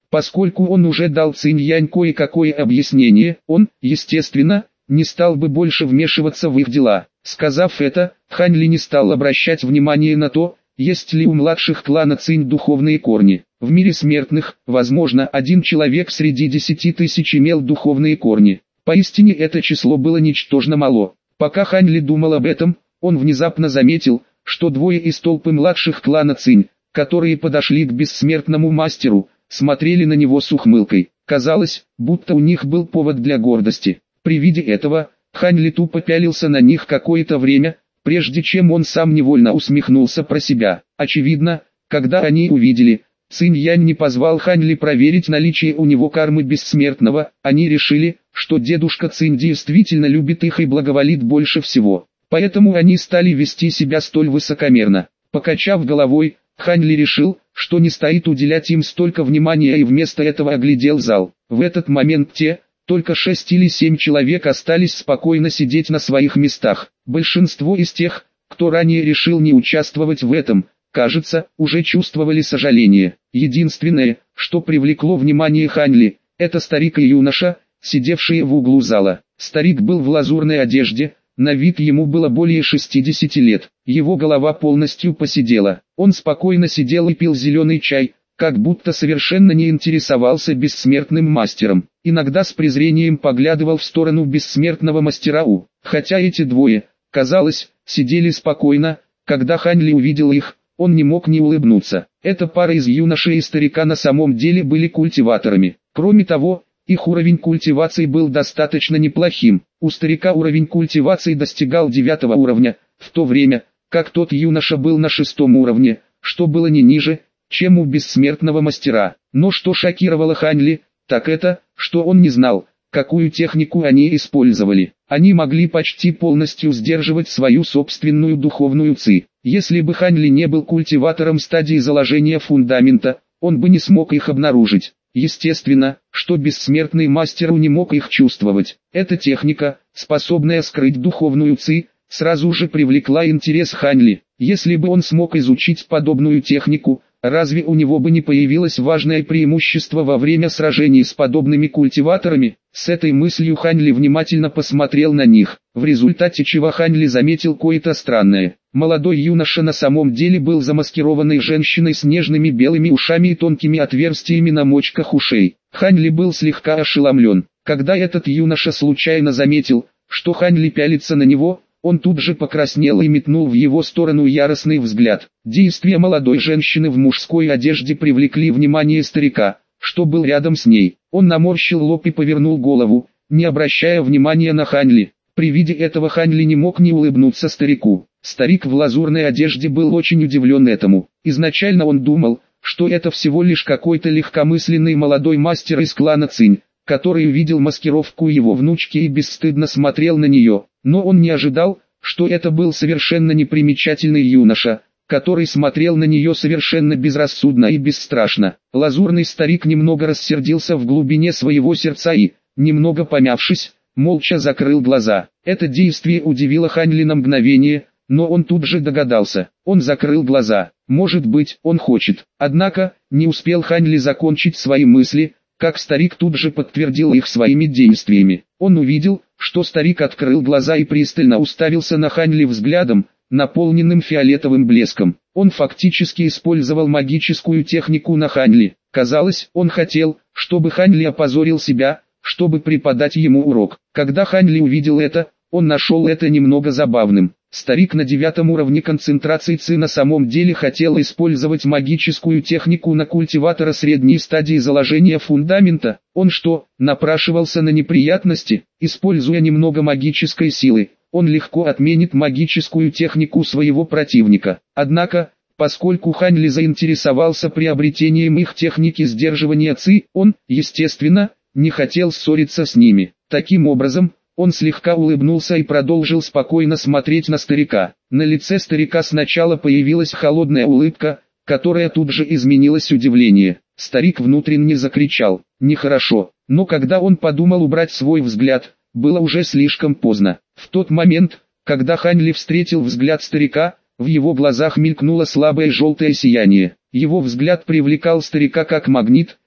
Поскольку он уже дал Цинь-Янь кое-какое объяснение, он, естественно, не стал бы больше вмешиваться в их дела. Сказав это, Хань Ли не стал обращать внимание на то, есть ли у младших клана Цинь духовные корни. В мире смертных, возможно, один человек среди 10 тысяч имел духовные корни. Поистине это число было ничтожно мало. Пока Хань Ли думал об этом, он внезапно заметил, что двое из толпы младших клана Цинь, которые подошли к бессмертному мастеру, смотрели на него с ухмылкой. Казалось, будто у них был повод для гордости. При виде этого, Хань Ли тупо пялился на них какое-то время, прежде чем он сам невольно усмехнулся про себя. Очевидно, когда они увидели, Цинь-Янь не позвал Хань Ли проверить наличие у него кармы бессмертного, они решили, что дедушка Цинь действительно любит их и благоволит больше всего. Поэтому они стали вести себя столь высокомерно. Покачав головой, Хань Ли решил, что не стоит уделять им столько внимания и вместо этого оглядел зал. В этот момент только 6 или 7 человек остались спокойно сидеть на своих местах. Большинство из тех, кто ранее решил не участвовать в этом, кажется, уже чувствовали сожаление. Единственное, что привлекло внимание Хань Ли, это старик и юноша, сидевшие в углу зала. Старик был в лазурной одежде, на вид ему было более 60 лет. Его голова полностью поседела. Он спокойно сидел и пил зеленый чай, как будто совершенно не интересовался бессмертным мастером. Иногда с презрением поглядывал в сторону бессмертного мастера У. Хотя эти двое, казалось, сидели спокойно, когда Хань Ли увидел их, он не мог не улыбнуться. Эта пара из юноши и старика на самом деле были культиваторами. Кроме того, их уровень культивации был достаточно неплохим. У старика уровень культивации достигал 9 уровня, в то время, как тот юноша был на 6 уровне, что было не ниже, чем у бессмертного мастера. Но что шокировало Хань Ли, так это, что он не знал, какую технику они использовали. Они могли почти полностью сдерживать свою собственную духовную ци. Если бы Хань Ли не был культиватором стадии заложения фундамента, он бы не смог их обнаружить. Естественно, что бессмертный мастер не мог их чувствовать. Эта техника, способная скрыть духовную ци, сразу же привлекла интерес Хань Ли. Если бы он смог изучить подобную технику, разве у него бы не появилось важное преимущество во время сражений с подобными культиваторами? С этой мыслью Хань Ли внимательно посмотрел на них, в результате чего Хань Ли заметил кое-то странное. Молодой юноша на самом деле был замаскированной женщиной с нежными белыми ушами и тонкими отверстиями на мочках ушей. Хань Ли был слегка ошеломлен. Когда этот юноша случайно заметил, что Хань Ли пялится на него, он тут же покраснел и метнул в его сторону яростный взгляд. Действия молодой женщины в мужской одежде привлекли внимание старика, что был рядом с ней. Он наморщил лоб и повернул голову, не обращая внимания на Хань Ли. При виде этого Хань Ли не мог не улыбнуться старику. Старик в лазурной одежде был очень удивлен этому. Изначально он думал, что это всего лишь какой-то легкомысленный молодой мастер из клана Цинь, который увидел маскировку его внучки и бесстыдно смотрел на нее. Но он не ожидал, что это был совершенно непримечательный юноша, который смотрел на нее совершенно безрассудно и бесстрашно. Лазурный старик немного рассердился в глубине своего сердца и, немного помявшись, молча закрыл глаза. Это действие удивило Хань Ли на мгновение, но он тут же догадался. Он закрыл глаза. Может быть, он хочет. Однако, не успел Хань Ли закончить свои мысли, как старик тут же подтвердил их своими действиями. Он увидел, что старик открыл глаза и пристально уставился на Хань Ли взглядом, наполненным фиолетовым блеском. Он фактически использовал магическую технику на Хань Ли. Казалось, он хотел, чтобы Хань Ли опозорил себя, чтобы преподать ему урок. Когда Хань Ли увидел это, он нашел это немного забавным. Старик на 9 уровне концентрации ци на самом деле хотел использовать магическую технику на культиватора средней стадии заложения фундамента. Он что, напрашивался на неприятности? Используя немного магической силы, он легко отменит магическую технику своего противника. Однако, поскольку Хань Ли заинтересовался приобретением их техники сдерживания ци, он, естественно, не хотел ссориться с ними. Таким образом, он слегка улыбнулся и продолжил спокойно смотреть на старика. На лице старика сначала появилась холодная улыбка, которая тут же изменилась удивление. Старик внутренне закричал: «Нехорошо!» Но когда он подумал убрать свой взгляд, было уже слишком поздно. В тот момент, когда Хань Ли встретил взгляд старика, в его глазах мелькнуло слабое желтое сияние. Его взгляд привлекал старика как магнит,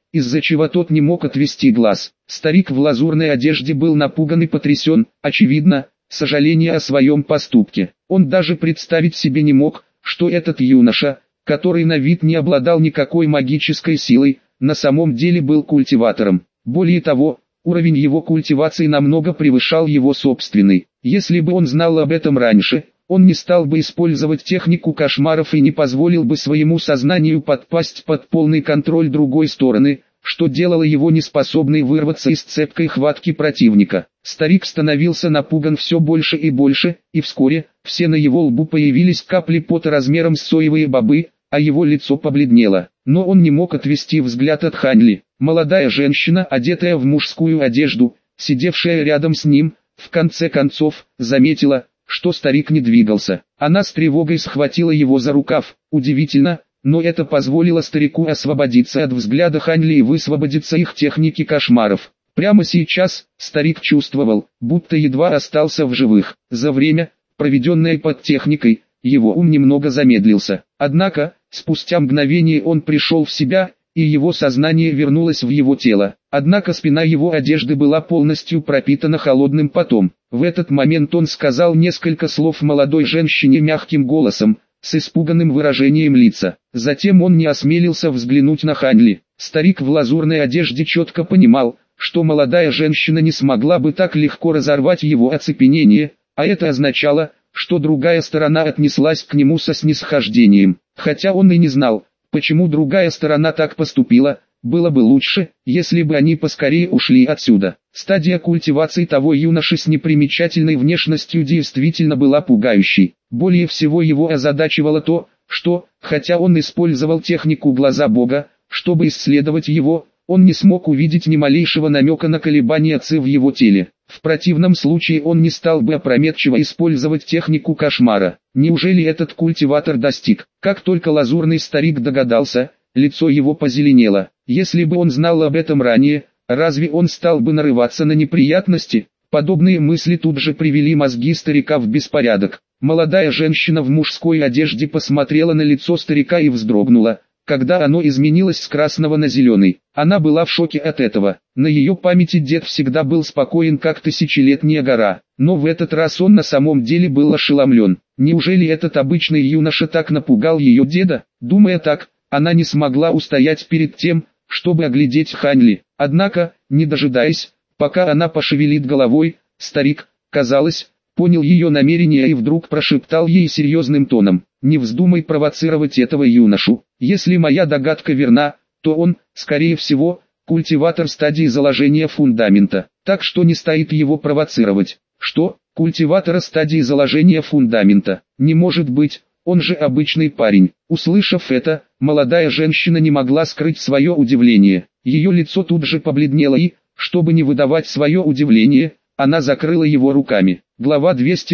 из-за чего тот не мог отвести глаз. Старик в лазурной одежде был напуган и потрясен, очевидно, сожаление о своем поступке. Он даже представить себе не мог, что этот юноша, который на вид не обладал никакой магической силой, на самом деле был культиватором. Более того, уровень его культивации намного превышал его собственный. Если бы он знал об этом раньше, он не стал бы использовать технику кошмаров и не позволил бы своему сознанию подпасть под полный контроль другой стороны, что делало его неспособной вырваться из цепкой хватки противника. Старик становился напуган все больше и больше, и вскоре, все на его лбу появились капли пота размером с соевые бобы, а его лицо побледнело. Но он не мог отвести взгляд от Ханли. Молодая женщина, одетая в мужскую одежду, сидевшая рядом с ним, в конце концов, заметила, что старик не двигался. Она с тревогой схватила его за рукав. Удивительно, но это позволило старику освободиться от взгляда Ханли и высвободиться их техники кошмаров. Прямо сейчас, старик чувствовал, будто едва остался в живых. За время, проведенное под техникой, его ум немного замедлился. Однако, спустя мгновение он пришел в себя, и его сознание вернулось в его тело. Однако спина его одежды была полностью пропитана холодным потом. В этот момент он сказал несколько слов молодой женщине мягким голосом, с испуганным выражением лица. Затем он не осмелился взглянуть на Ханли. Старик в лазурной одежде четко понимал, что молодая женщина не смогла бы так легко разорвать его оцепенение, а это означало, что другая сторона отнеслась к нему со снисхождением. Хотя он и не знал, почему другая сторона так поступила, было бы лучше, если бы они поскорее ушли отсюда. Стадия культивации того юноши с непримечательной внешностью действительно была пугающей. Более всего его озадачивало то, что, хотя он использовал технику глаза Бога, чтобы исследовать его, он не смог увидеть ни малейшего намека на колебания ци в его теле. В противном случае он не стал бы опрометчиво использовать технику кошмара. Неужели этот культиватор достиг? Как только лазурный старик догадался, лицо его позеленело. Если бы он знал об этом ранее, разве он стал бы нарываться на неприятности? Подобные мысли тут же привели мозги старика в беспорядок. Молодая женщина в мужской одежде посмотрела на лицо старика и вздрогнула, когда оно изменилось с красного на зеленый. Она была в шоке от этого. На ее памяти дед всегда был спокоен, как тысячелетняя гора. Но в этот раз он на самом деле был ошеломлен. Неужели этот обычный юноша так напугал ее деда? Думая так, она не смогла устоять перед тем, чтобы оглядеть Ханли. Однако, не дожидаясь, пока она пошевелит головой, старик, казалось, понял ее намерение и вдруг прошептал ей серьезным тоном: «Не вздумай провоцировать этого юношу. Если моя догадка верна, то он, скорее всего, культиватор стадии заложения фундамента, так что не стоит его провоцировать». «Что? Культиватора стадии заложения фундамента? Не может быть, он же обычный парень». Услышав это, молодая женщина не могла скрыть свое удивление. Ее лицо тут же побледнело и, чтобы не выдавать свое удивление, она закрыла его руками. Глава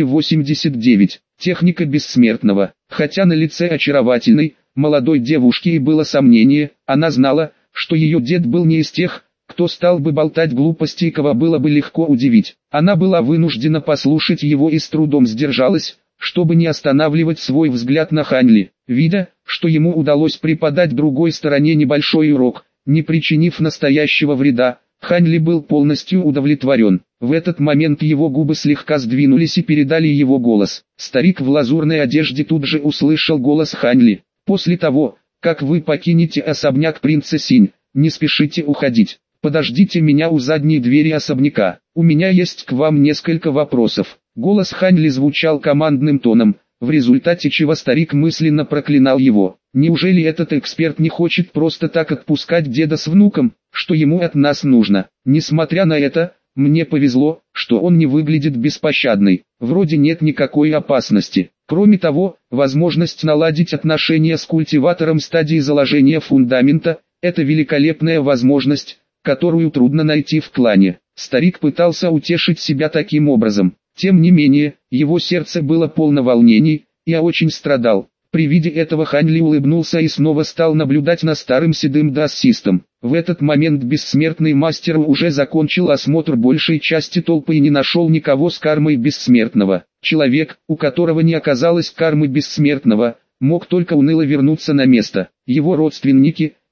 289. Техника бессмертного. Хотя на лице очаровательной, молодой девушки и было сомнение, она знала, что ее дед был не из тех, кто стал бы болтать глупости и кого было бы легко удивить. Она была вынуждена послушать его и с трудом сдержалась, чтобы не останавливать свой взгляд на Ханли. Видя, что ему удалось преподать другой стороне небольшой урок, не причинив настоящего вреда, Ханли был полностью удовлетворен. В этот момент его губы слегка сдвинулись и передали его голос. Старик в лазурной одежде тут же услышал голос Ханли. «После того, как вы покинете особняк принца Синь, не спешите уходить. Подождите меня у задней двери особняка. У меня есть к вам несколько вопросов». Голос Ханли звучал командным тоном, в результате чего старик мысленно проклинал его. Неужели этот эксперт не хочет просто так отпускать деда с внуком? Что ему от нас нужно? Несмотря на это, мне повезло, что он не выглядит беспощадной. Вроде нет никакой опасности. Кроме того, возможность наладить отношения с культиватором стадии заложения фундамента – это великолепная возможность, которую трудно найти в клане. Старик пытался утешить себя таким образом. Тем не менее, его сердце было полно волнений, и я очень страдал. При виде этого Ханли улыбнулся и снова стал наблюдать на старым седым дассистом. В этот момент бессмертный мастер уже закончил осмотр большей части толпы и не нашел никого с кармой бессмертного. Человек, у которого не оказалось кармы бессмертного, мог только уныло вернуться на место. Его родственники,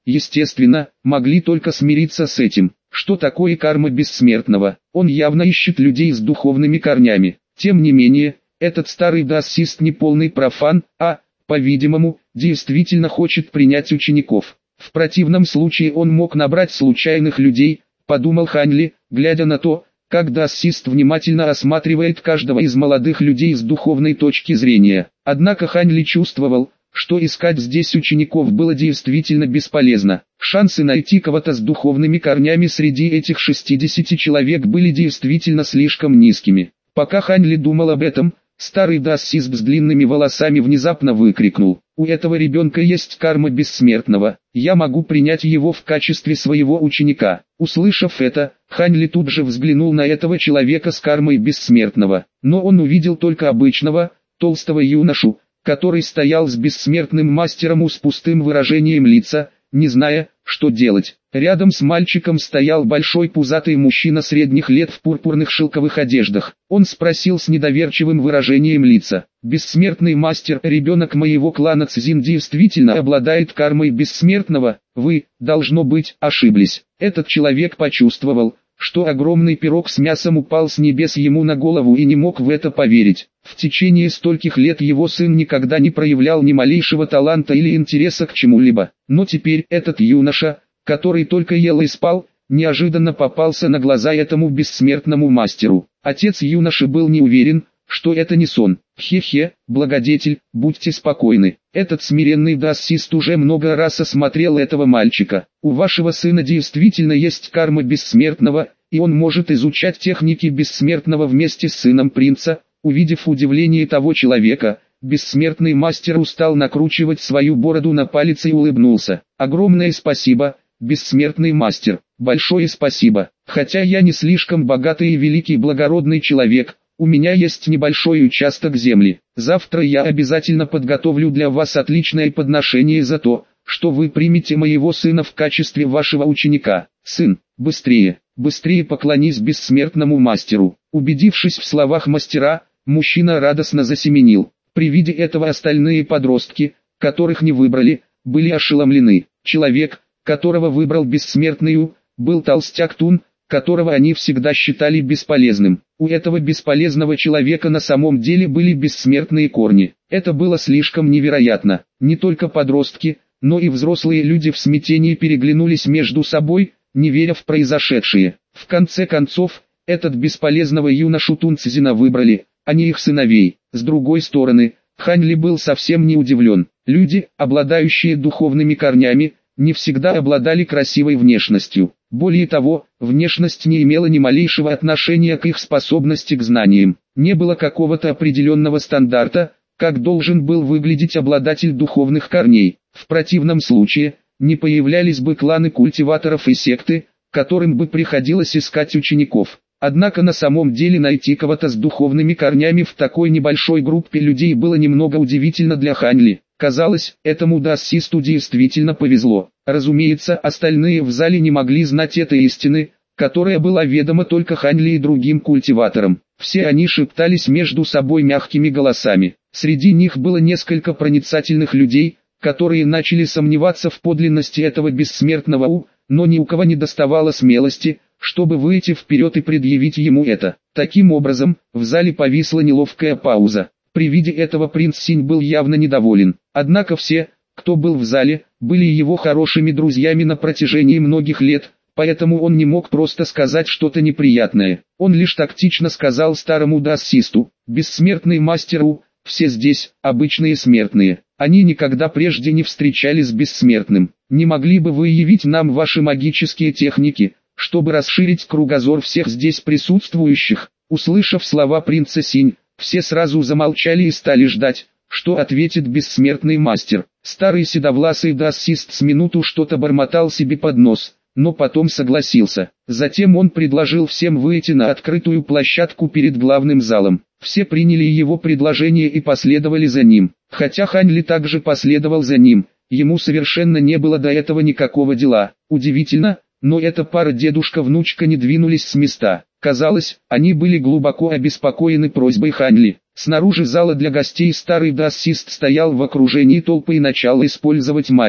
естественно, могли только смириться с этим. Что такое карма бессмертного? Он явно ищет людей с духовными корнями. Тем не менее, этот старый даосист не полный профан, а, по-видимому, действительно хочет принять учеников. В противном случае он мог набрать случайных людей, подумал Хань Ли, глядя на то, как даосист внимательно осматривает каждого из молодых людей с духовной точки зрения. Однако Хань Ли чувствовал, что искать здесь учеников было действительно бесполезно. Шансы найти кого-то с духовными корнями среди этих 60 человек были действительно слишком низкими. Пока Хань Ли думал об этом, старый даосист с длинными волосами внезапно выкрикнул: «У этого ребенка есть карма бессмертного, я могу принять его в качестве своего ученика». Услышав это, Хань Ли тут же взглянул на этого человека с кармой бессмертного, но он увидел только обычного, толстого юношу, который стоял с бессмертным мастером с пустым выражением лица, не зная, что делать. Рядом с мальчиком стоял большой пузатый мужчина средних лет в пурпурных шелковых одеждах. Он спросил с недоверчивым выражением лица: «Бессмертный мастер, ребенок моего клана Цзин действительно обладает кармой бессмертного? Вы, должно быть, ошиблись». Этот человек почувствовал, что огромный пирог с мясом упал с небес ему на голову и не мог в это поверить. В течение стольких лет его сын никогда не проявлял ни малейшего таланта или интереса к чему-либо. Но теперь этот юноша, который только ел и спал, неожиданно попался на глаза этому бессмертному мастеру. Отец юноши был не уверен, что это не сон. «Хе-хе, благодетель, будьте спокойны. Этот смиренный даосист уже много раз осмотрел этого мальчика. У вашего сына действительно есть карма бессмертного, и он может изучать техники бессмертного вместе с сыном принца». Увидев удивление того человека, бессмертный мастер устал накручивать свою бороду на палец и улыбнулся. «Огромное спасибо, бессмертный мастер, большое спасибо. Хотя я не слишком богатый и великий благородный человек, у меня есть небольшой участок земли. Завтра я обязательно подготовлю для вас отличное подношение за то, что вы примете моего сына в качестве вашего ученика. Сын, быстрее, быстрее поклонись бессмертному мастеру». Убедившись в словах мастера, мужчина радостно засеменил. При виде этого остальные подростки, которых не выбрали, были ошеломлены. Человек, которого выбрал бессмертный был толстяк Тун, которого они всегда считали бесполезным. У этого бесполезного человека на самом деле были бессмертные корни. Это было слишком невероятно. Не только подростки, но и взрослые люди в смятении переглянулись между собой, не веря в произошедшее. В конце концов, этот бесполезного юношу Тун Цзина выбрали, а не их сыновей. С другой стороны, Хань Ли был совсем не удивлен. Люди, обладающие духовными корнями, не всегда обладали красивой внешностью. Более того, внешность не имела ни малейшего отношения к их способности к знаниям. Не было какого-то определенного стандарта, как должен был выглядеть обладатель духовных корней. В противном случае, не появлялись бы кланы культиваторов и секты, которым бы приходилось искать учеников. Однако на самом деле найти кого-то с духовными корнями в такой небольшой группе людей было немного удивительно для Хань Ли. Казалось, этому даосисту действительно повезло. Разумеется, остальные в зале не могли знать этой истины, которая была ведома только Хань Ли и другим культиваторам. Все они шептались между собой мягкими голосами. Среди них было несколько проницательных людей, которые начали сомневаться в подлинности этого бессмертного но ни у кого не доставало смелости, чтобы выйти вперед и предъявить ему это. Таким образом, в зале повисла неловкая пауза. При виде этого принц Синь был явно недоволен. Однако все, кто был в зале, были его хорошими друзьями на протяжении многих лет, поэтому он не мог просто сказать что-то неприятное. Он лишь тактично сказал старому даосисту: «Бессмертный мастер все здесь, обычные смертные. Они никогда прежде не встречались с бессмертным. Не могли бы вы явить нам ваши магические техники, чтобы расширить кругозор всех здесь присутствующих?» Услышав слова принца Синь, все сразу замолчали и стали ждать, что ответит бессмертный мастер. Старый седовласый даосист с минуту что-то бормотал себе под нос, но потом согласился. Затем он предложил всем выйти на открытую площадку перед главным залом. Все приняли его предложение и последовали за ним. Хотя Хань Ли также последовал за ним, ему совершенно не было до этого никакого дела. Удивительно, но эта пара дедушка-внучка не двинулись с места. Казалось, они были глубоко обеспокоены просьбой Хань Ли. Снаружи зала для гостей старый даосист стоял в окружении толпы и начал использовать магию.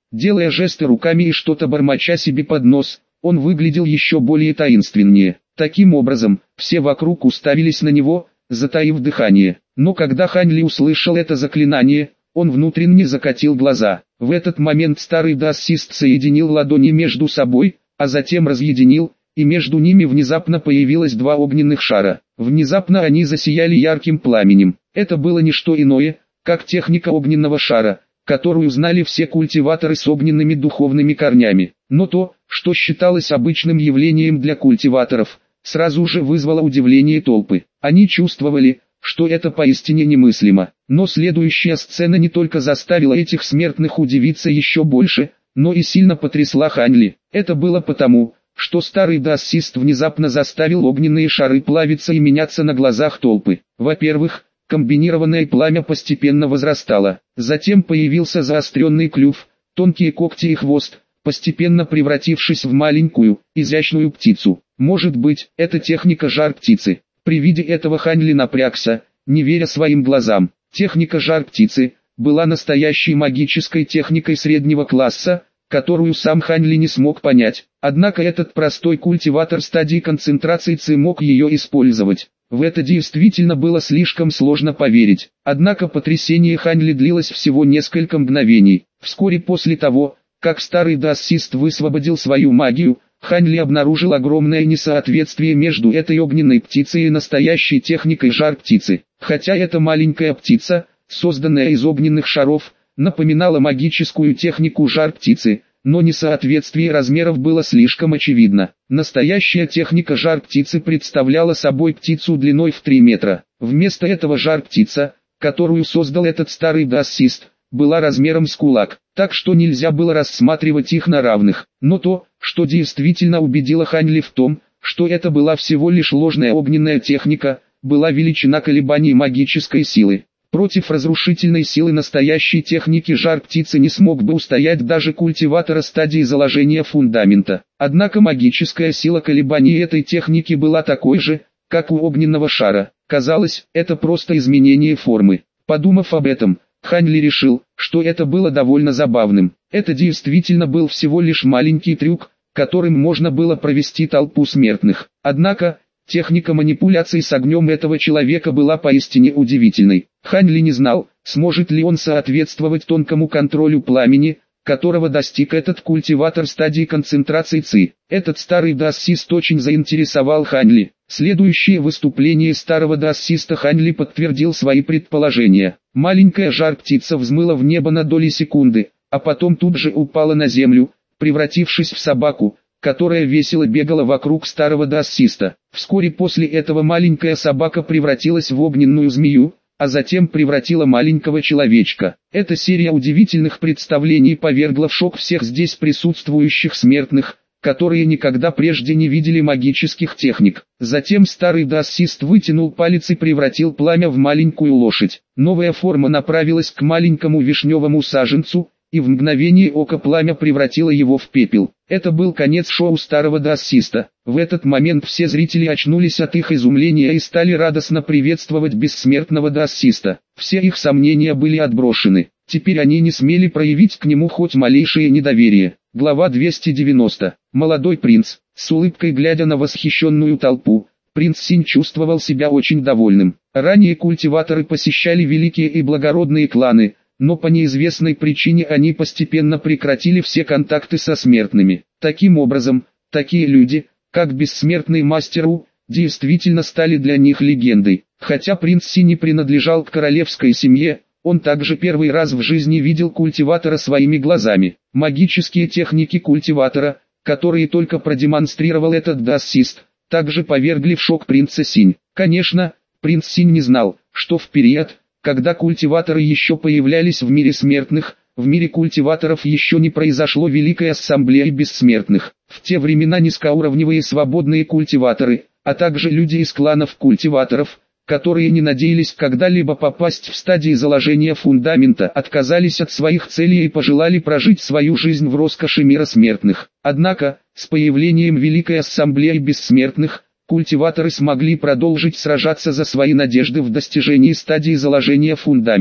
Делая жесты руками и что-то бормоча себе под нос, он выглядел еще более таинственнее. Таким образом, все вокруг уставились на него, затаив дыхание. Но когда Хань Ли услышал это заклинание, он внутренне закатил глаза. В этот момент старый даосист соединил ладони между собой, а затем разъединил, и между ними внезапно появилось два огненных шара. Внезапно они засияли ярким пламенем. Это было не что иное, как техника огненного шара, которую знали все культиваторы с огненными духовными корнями. Но то, что считалось обычным явлением для культиваторов, сразу же вызвало удивление толпы. Они чувствовали, что это поистине немыслимо. Но следующая сцена не только заставила этих смертных удивиться еще больше, но и сильно потрясла Хань Ли. Это было потому, что старый даосист внезапно заставил огненные шары плавиться и меняться на глазах толпы. Во-первых, комбинированное пламя постепенно возрастало. Затем появился заостренный клюв, тонкие когти и хвост, постепенно превратившись в маленькую, изящную птицу. Может быть, это техника жар птицы. При виде этого Хань Ли напрягся, не веря своим глазам. Техника жар птицы была настоящей магической техникой среднего класса, которую сам Хань Ли не смог понять. Однако этот простой культиватор стадии концентрации Ци мог ее использовать. В это действительно было слишком сложно поверить. Однако потрясение Хань Ли длилось всего несколько мгновений. Вскоре после того, как старый даосист высвободил свою магию, Хань Ли обнаружил огромное несоответствие между этой огненной птицей и настоящей техникой жар птицы. Хотя эта маленькая птица, созданная из огненных шаров, напоминала магическую технику жар птицы, но несоответствие размеров было слишком очевидно. Настоящая техника жар птицы представляла собой птицу длиной в 3 метра. Вместо этого жар птица, которую создал этот старый даосист, была размером с кулак, так что нельзя было рассматривать их на равных. Но то, что действительно убедило Хань Ли в том, что это была всего лишь ложная огненная техника, была величина колебаний магической силы. Против разрушительной силы настоящей техники жар птицы не смог бы устоять даже культиватора стадии заложения фундамента. Однако магическая сила колебаний этой техники была такой же, как у огненного шара. Казалось, это просто изменение формы. Подумав об этом, Хань Ли решил, что это было довольно забавным. Это действительно был всего лишь маленький трюк, которым можно было провести толпу смертных. Однако, техника манипуляций с огнем этого человека была поистине удивительной. Хань Ли не знал, сможет ли он соответствовать тонкому контролю пламени, которого достиг этот культиватор стадии концентрации Ци. Этот старый даосист очень заинтересовал Хань Ли. Следующее выступление старого даосиста Хань Ли подтвердил свои предположения. Маленькая жар-птица взмыла в небо на доли секунды, а потом тут же упала на землю, превратившись в собаку, которая весело бегала вокруг старого даосиста. Вскоре после этого маленькая собака превратилась в огненную змею, а затем превратила маленького человечка. Эта серия удивительных представлений повергла в шок всех здесь присутствующих смертных, которые никогда прежде не видели магических техник. Затем старый даосист вытянул палец и превратил пламя в маленькую лошадь. Новая форма направилась к маленькому вишневому саженцу, и в мгновение ока пламя превратило его в пепел. Это был конец шоу старого даосиста. В этот момент все зрители очнулись от их изумления и стали радостно приветствовать бессмертного даосиста. Все их сомнения были отброшены. Теперь они не смели проявить к нему хоть малейшее недоверие. Глава 290. Молодой принц, с улыбкой глядя на восхищенную толпу, принц Синь чувствовал себя очень довольным. Ранее культиваторы посещали великие и благородные кланы, но по неизвестной причине они постепенно прекратили все контакты со смертными. Таким образом, такие люди, как бессмертный мастер У, действительно стали для них легендой. Хотя принц Си не принадлежал к королевской семье, он также первый раз в жизни видел культиватора своими глазами. Магические техники культиватора, которые только продемонстрировал этот даосист, также повергли в шок принца Синь. Конечно, принц Синь не знал, что в период, когда культиваторы еще появлялись в мире смертных, в мире культиваторов еще не произошло Великой Ассамблеи Бессмертных. В те времена низкоуровневые свободные культиваторы, а также люди из кланов культиваторов, которые не надеялись когда-либо попасть в стадии заложения фундамента, отказались от своих целей и пожелали прожить свою жизнь в роскоши мира смертных. Однако, с появлением Великой Ассамблеи Бессмертных, культиваторы смогли продолжить сражаться за свои надежды в достижении стадии заложения фундамента.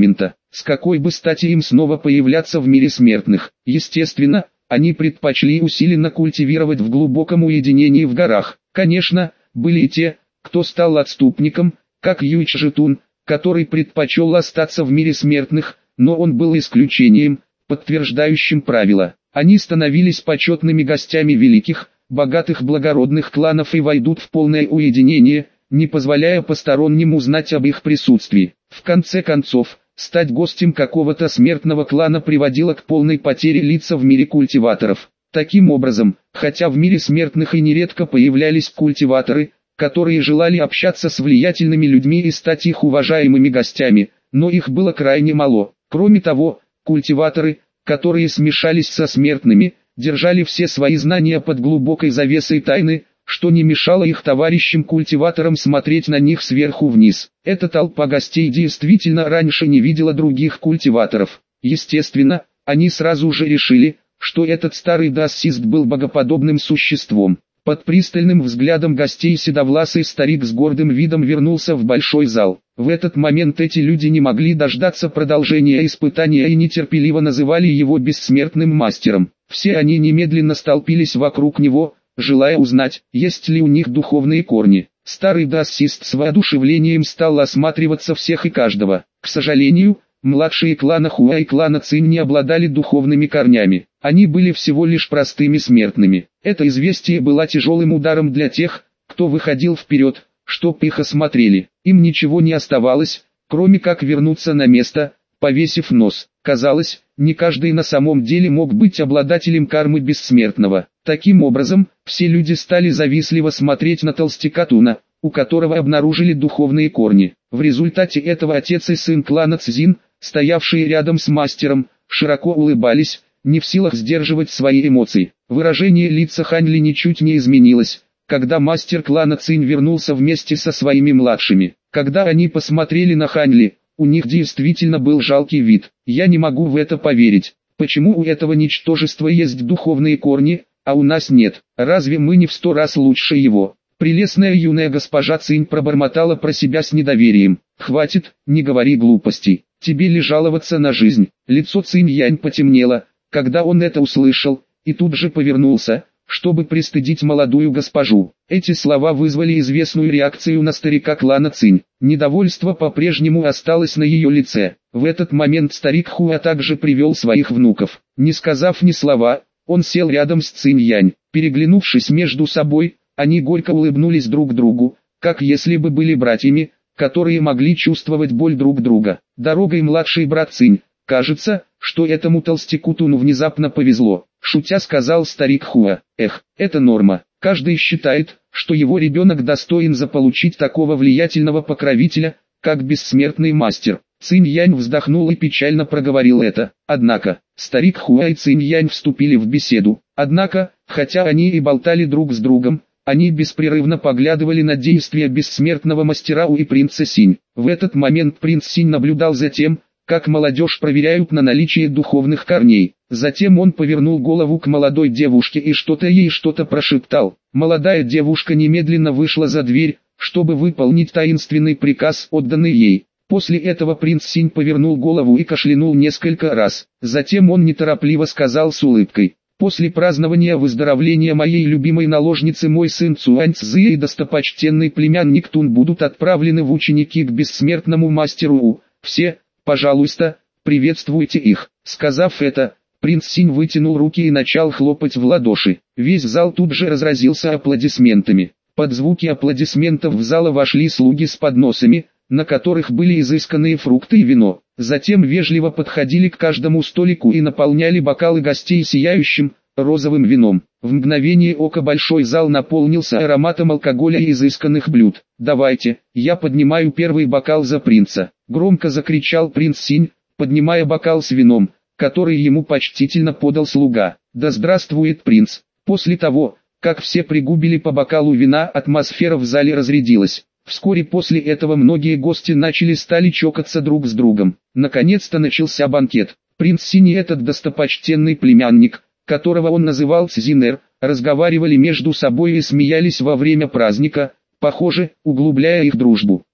с какой бы стати им снова появляться в мире смертных. Естественно, они предпочли усиленно культивировать в глубоком уединении в горах. Конечно, были и те, кто стал отступником, как Юйч Житун, который предпочел остаться в мире смертных, но он был исключением, подтверждающим правило. Они становились почетными гостями великих, богатых благородных кланов и войдут в полное уединение, не позволяя посторонним узнать об их присутствии. В конце концов, стать гостем какого-то смертного клана приводило к полной потере лица в мире культиваторов. Таким образом, хотя в мире смертных и нередко появлялись культиваторы, которые желали общаться с влиятельными людьми и стать их уважаемыми гостями, но их было крайне мало. Кроме того, культиваторы, которые смешались со смертными, держали все свои знания под глубокой завесой тайны, что не мешало их товарищам-культиваторам смотреть на них сверху вниз. Эта толпа гостей действительно раньше не видела других культиваторов. Естественно, они сразу же решили, что этот старый дассист был богоподобным существом. Под пристальным взглядом гостей седовласый старик с гордым видом вернулся в большой зал. В этот момент эти люди не могли дождаться продолжения испытания и нетерпеливо называли его бессмертным мастером. Все они немедленно столпились вокруг него, желая узнать, есть ли у них духовные корни. Старый дассист с воодушевлением стал осматриваться всех и каждого. К сожалению, младшие клана Хуа и клана Цинь не обладали духовными корнями. Они были всего лишь простыми смертными. Это известие было тяжелым ударом для тех, кто выходил вперед, чтоб их осмотрели. Им ничего не оставалось, кроме как вернуться на место, повесив нос. Казалось, не каждый на самом деле мог быть обладателем кармы бессмертного. Таким образом, все люди стали завистливо смотреть на толстяка Туна, у которого обнаружили духовные корни. В результате этого отец и сын клана Цзин, стоявшие рядом с мастером, широко улыбались, не в силах сдерживать свои эмоции. Выражение лица Хань Ли ничуть не изменилось, когда мастер клана Цинь вернулся вместе со своими младшими. Когда они посмотрели на Хань Ли, у них действительно был жалкий вид. Я не могу в это поверить. Почему у этого ничтожества есть духовные корни, а у нас нет? Разве мы не в 100 раз лучше его? Прелестная юная госпожа Цинь пробормотала про себя с недоверием. «Хватит, не говори глупостей. Тебе ли жаловаться на жизнь?» Лицо Цинь Янь потемнело, когда он это услышал, и тут же повернулся, чтобы пристыдить молодую госпожу. Эти слова вызвали известную реакцию на старика клана Цинь. Недовольство по-прежнему осталось на ее лице. В этот момент старик Хуа также привел своих внуков. Не сказав ни слова, он сел рядом с Цинь Янь. Переглянувшись между собой, они горько улыбнулись друг другу, как если бы были братьями, которые могли чувствовать боль друг друга. «Дорогой, младший брат Цинь, кажется, что этому толстяку Туну внезапно повезло», — шутя сказал старик Хуа. «Эх, это норма. Каждый считает, что его ребенок достоин заполучить такого влиятельного покровителя, как бессмертный мастер». Цинь Янь вздохнул и печально проговорил это. Однако, старик Хуа и Цинь Янь вступили в беседу. Однако, хотя они и болтали друг с другом, они беспрерывно поглядывали на действия бессмертного мастера У и принца Синь. В этот момент принц Синь наблюдал за тем, как молодежь проверяют на наличие духовных корней. Затем он повернул голову к молодой девушке и ей что-то прошептал. Молодая девушка немедленно вышла за дверь, чтобы выполнить таинственный приказ, отданный ей. После этого принц Синь повернул голову и кашлянул несколько раз. Затем он неторопливо сказал с улыбкой: «После празднования выздоровления моей любимой наложницы мой сын Цуань Цзы и достопочтенный племянник Тун будут отправлены в ученики к бессмертному мастеру У. Все, пожалуйста, приветствуйте их». Сказав это, принц Синь вытянул руки и начал хлопать в ладоши. Весь зал тут же разразился аплодисментами. Под звуки аплодисментов в зал вошли слуги с подносами, на которых были изысканные фрукты и вино. Затем вежливо подходили к каждому столику и наполняли бокалы гостей сияющим, розовым вином. В мгновение ока большой зал наполнился ароматом алкоголя и изысканных блюд. «Давайте, я поднимаю первый бокал за принца», — громко закричал принц Синь, поднимая бокал с вином, который ему почтительно подал слуга. «Да здравствует принц!» После того, как все пригубили по бокалу вина, атмосфера в зале разрядилась. Вскоре после этого многие гости стали чокаться друг с другом. Наконец-то начался банкет. Принц Синь и этот достопочтенный племянник, которого он называл Цзинер, разговаривали между собой и смеялись во время праздника, похоже, углубляя их дружбу.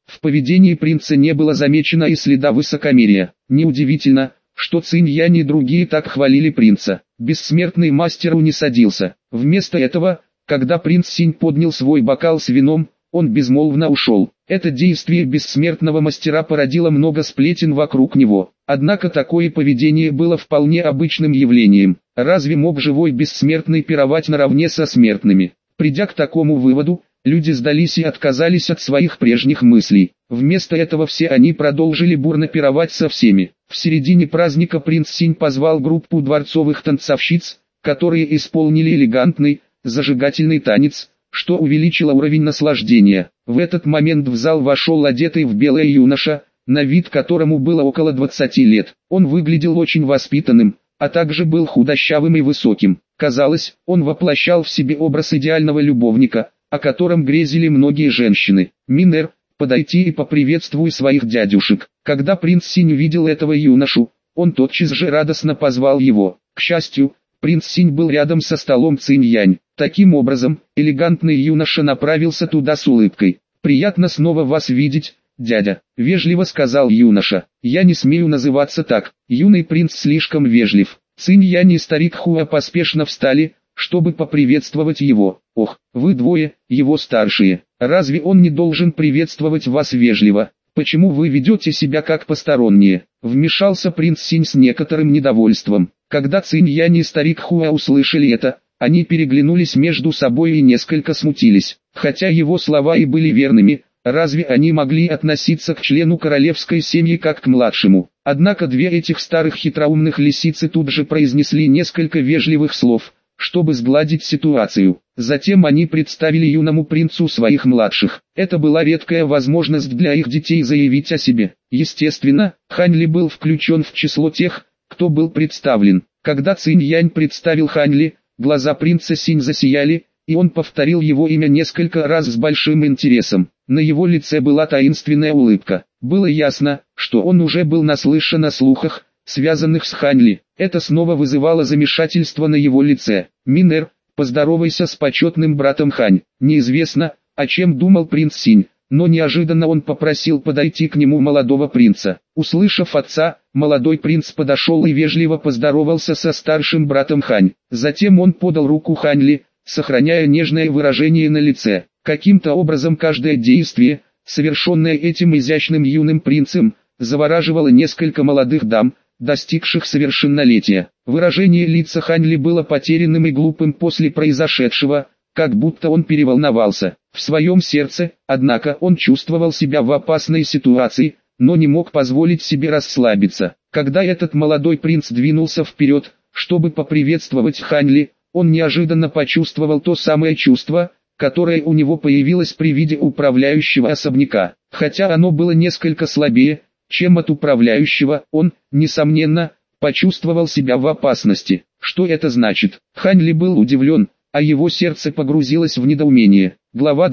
В поведении принца не было замечено и следа высокомерия. Неудивительно, что Цинь Янь и другие так хвалили принца. Бессмертный мастеру не садился. Вместо этого, когда принц Синь поднял свой бокал с вином, он безмолвно ушел. Это действие бессмертного мастера породило много сплетен вокруг него. Однако такое поведение было вполне обычным явлением. Разве мог живой бессмертный пировать наравне со смертными? Придя к такому выводу, люди сдались и отказались от своих прежних мыслей. Вместо этого все они продолжили бурно пировать со всеми. В середине праздника принц Синь позвал группу дворцовых танцовщиц, которые исполнили элегантный, зажигательный танец, что увеличило уровень наслаждения. В этот момент в зал вошел одетый в белое юноша, на вид которому было около 20 лет. Он выглядел очень воспитанным, а также был худощавым и высоким. Казалось, он воплощал в себе образ идеального любовника, о котором грезили многие женщины. «Минер, подойти и поприветствуй своих дядюшек». Когда принц Синь увидел этого юношу, он тотчас же радостно позвал его. К счастью, принц Синь был рядом со столом Цинь Янь. Таким образом, элегантный юноша направился туда с улыбкой. «Приятно снова вас видеть, дядя», — вежливо сказал юноша. «Я не смею называться так, юный принц слишком вежлив». Цинь Янь и старик Хуа поспешно встали, чтобы поприветствовать его. «Ох, вы двое, его старшие, разве он не должен приветствовать вас вежливо? Почему вы ведете себя как посторонние?» Вмешался принц Синь с некоторым недовольством. Когда Цинь Янь и старик Хуа услышали это, они переглянулись между собой и несколько смутились. Хотя его слова и были верными, разве они могли относиться к члену королевской семьи как к младшему? Однако две этих старых хитроумных лисицы тут же произнесли несколько вежливых слов, чтобы сгладить ситуацию. Затем они представили юному принцу своих младших. Это была редкая возможность для их детей заявить о себе. Естественно, Хань Ли был включен в число тех, кто был представлен. Когда Цинь Янь представил Хань Ли, глаза принца Синь засияли, и он повторил его имя несколько раз с большим интересом. На его лице была таинственная улыбка. Было ясно, что он уже был наслышан о слухах, связанных с Хань Ли. Это снова вызывало замешательство на его лице. «Минер, поздоровайся с почетным братом Хань». Неизвестно, о чем думал принц Синь, но неожиданно он попросил подойти к нему молодого принца. Услышав отца, молодой принц подошел и вежливо поздоровался со старшим братом Хань. Затем он подал руку Хань Ли, сохраняя нежное выражение на лице. Каким-то образом каждое действие, совершенное этим изящным юным принцем, завораживало несколько молодых дам, достигших совершеннолетия. Выражение лица Хань Ли было потерянным и глупым после произошедшего, как будто он переволновался. В своем сердце, однако, он чувствовал себя в опасной ситуации, но не мог позволить себе расслабиться. Когда этот молодой принц двинулся вперед, чтобы поприветствовать Хань Ли, он неожиданно почувствовал то самое чувство, которое у него появилось при виде управляющего особняка. Хотя оно было несколько слабее, чем от управляющего, он, несомненно, почувствовал себя в опасности. Что это значит? Хань Ли был удивлен, а его сердце погрузилось в недоумение. Глава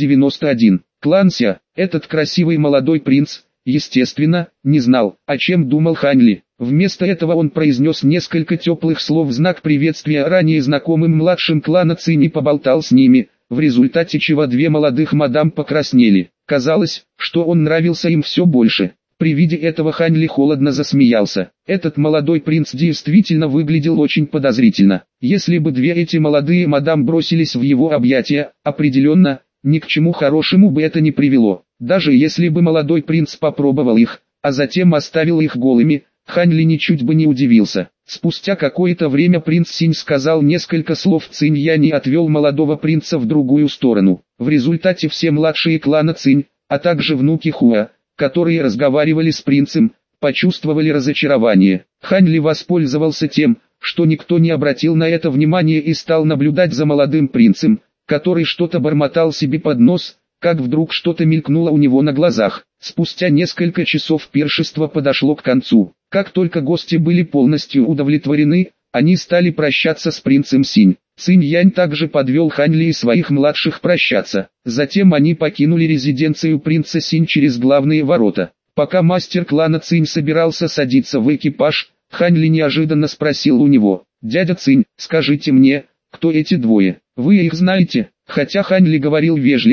291. Клан Ся, этот красивый молодой принц, естественно, не знал, о чем думал Хань Ли. Вместо этого он произнес несколько теплых слов в знак приветствия ранее знакомым младшим клана Цинь и поболтал с ними, в результате чего две молодых мадам покраснели. Казалось, что он нравился им все больше. При виде этого Хань Ли холодно засмеялся. Этот молодой принц действительно выглядел очень подозрительно. Если бы две эти молодые мадам бросились в его объятия, определенно, ни к чему хорошему бы это не привело. Даже если бы молодой принц попробовал их, а затем оставил их голыми, Хань Ли ничуть бы не удивился. Спустя какое-то время принц Синь сказал несколько слов Цинь Янь и отвел молодого принца в другую сторону. В результате все младшие клана Цинь, а также внуки Хуа, которые разговаривали с принцем, почувствовали разочарование. Хань Ли воспользовался тем, что никто не обратил на это внимания и стал наблюдать за молодым принцем, который что-то бормотал себе под нос, как вдруг что-то мелькнуло у него на глазах. Спустя несколько часов пиршество подошло к концу. Как только гости были полностью удовлетворены, они стали прощаться с принцем Синь. Цинь Янь также подвел Хань Ли и своих младших прощаться. Затем они покинули резиденцию принца Синь через главные ворота. Пока мастер клана Цинь собирался садиться в экипаж, Хань Ли неожиданно спросил у него: «Дядя Цинь, скажите мне, кто эти двое? Вы их знаете?» Хотя Хань Ли говорил вежлив,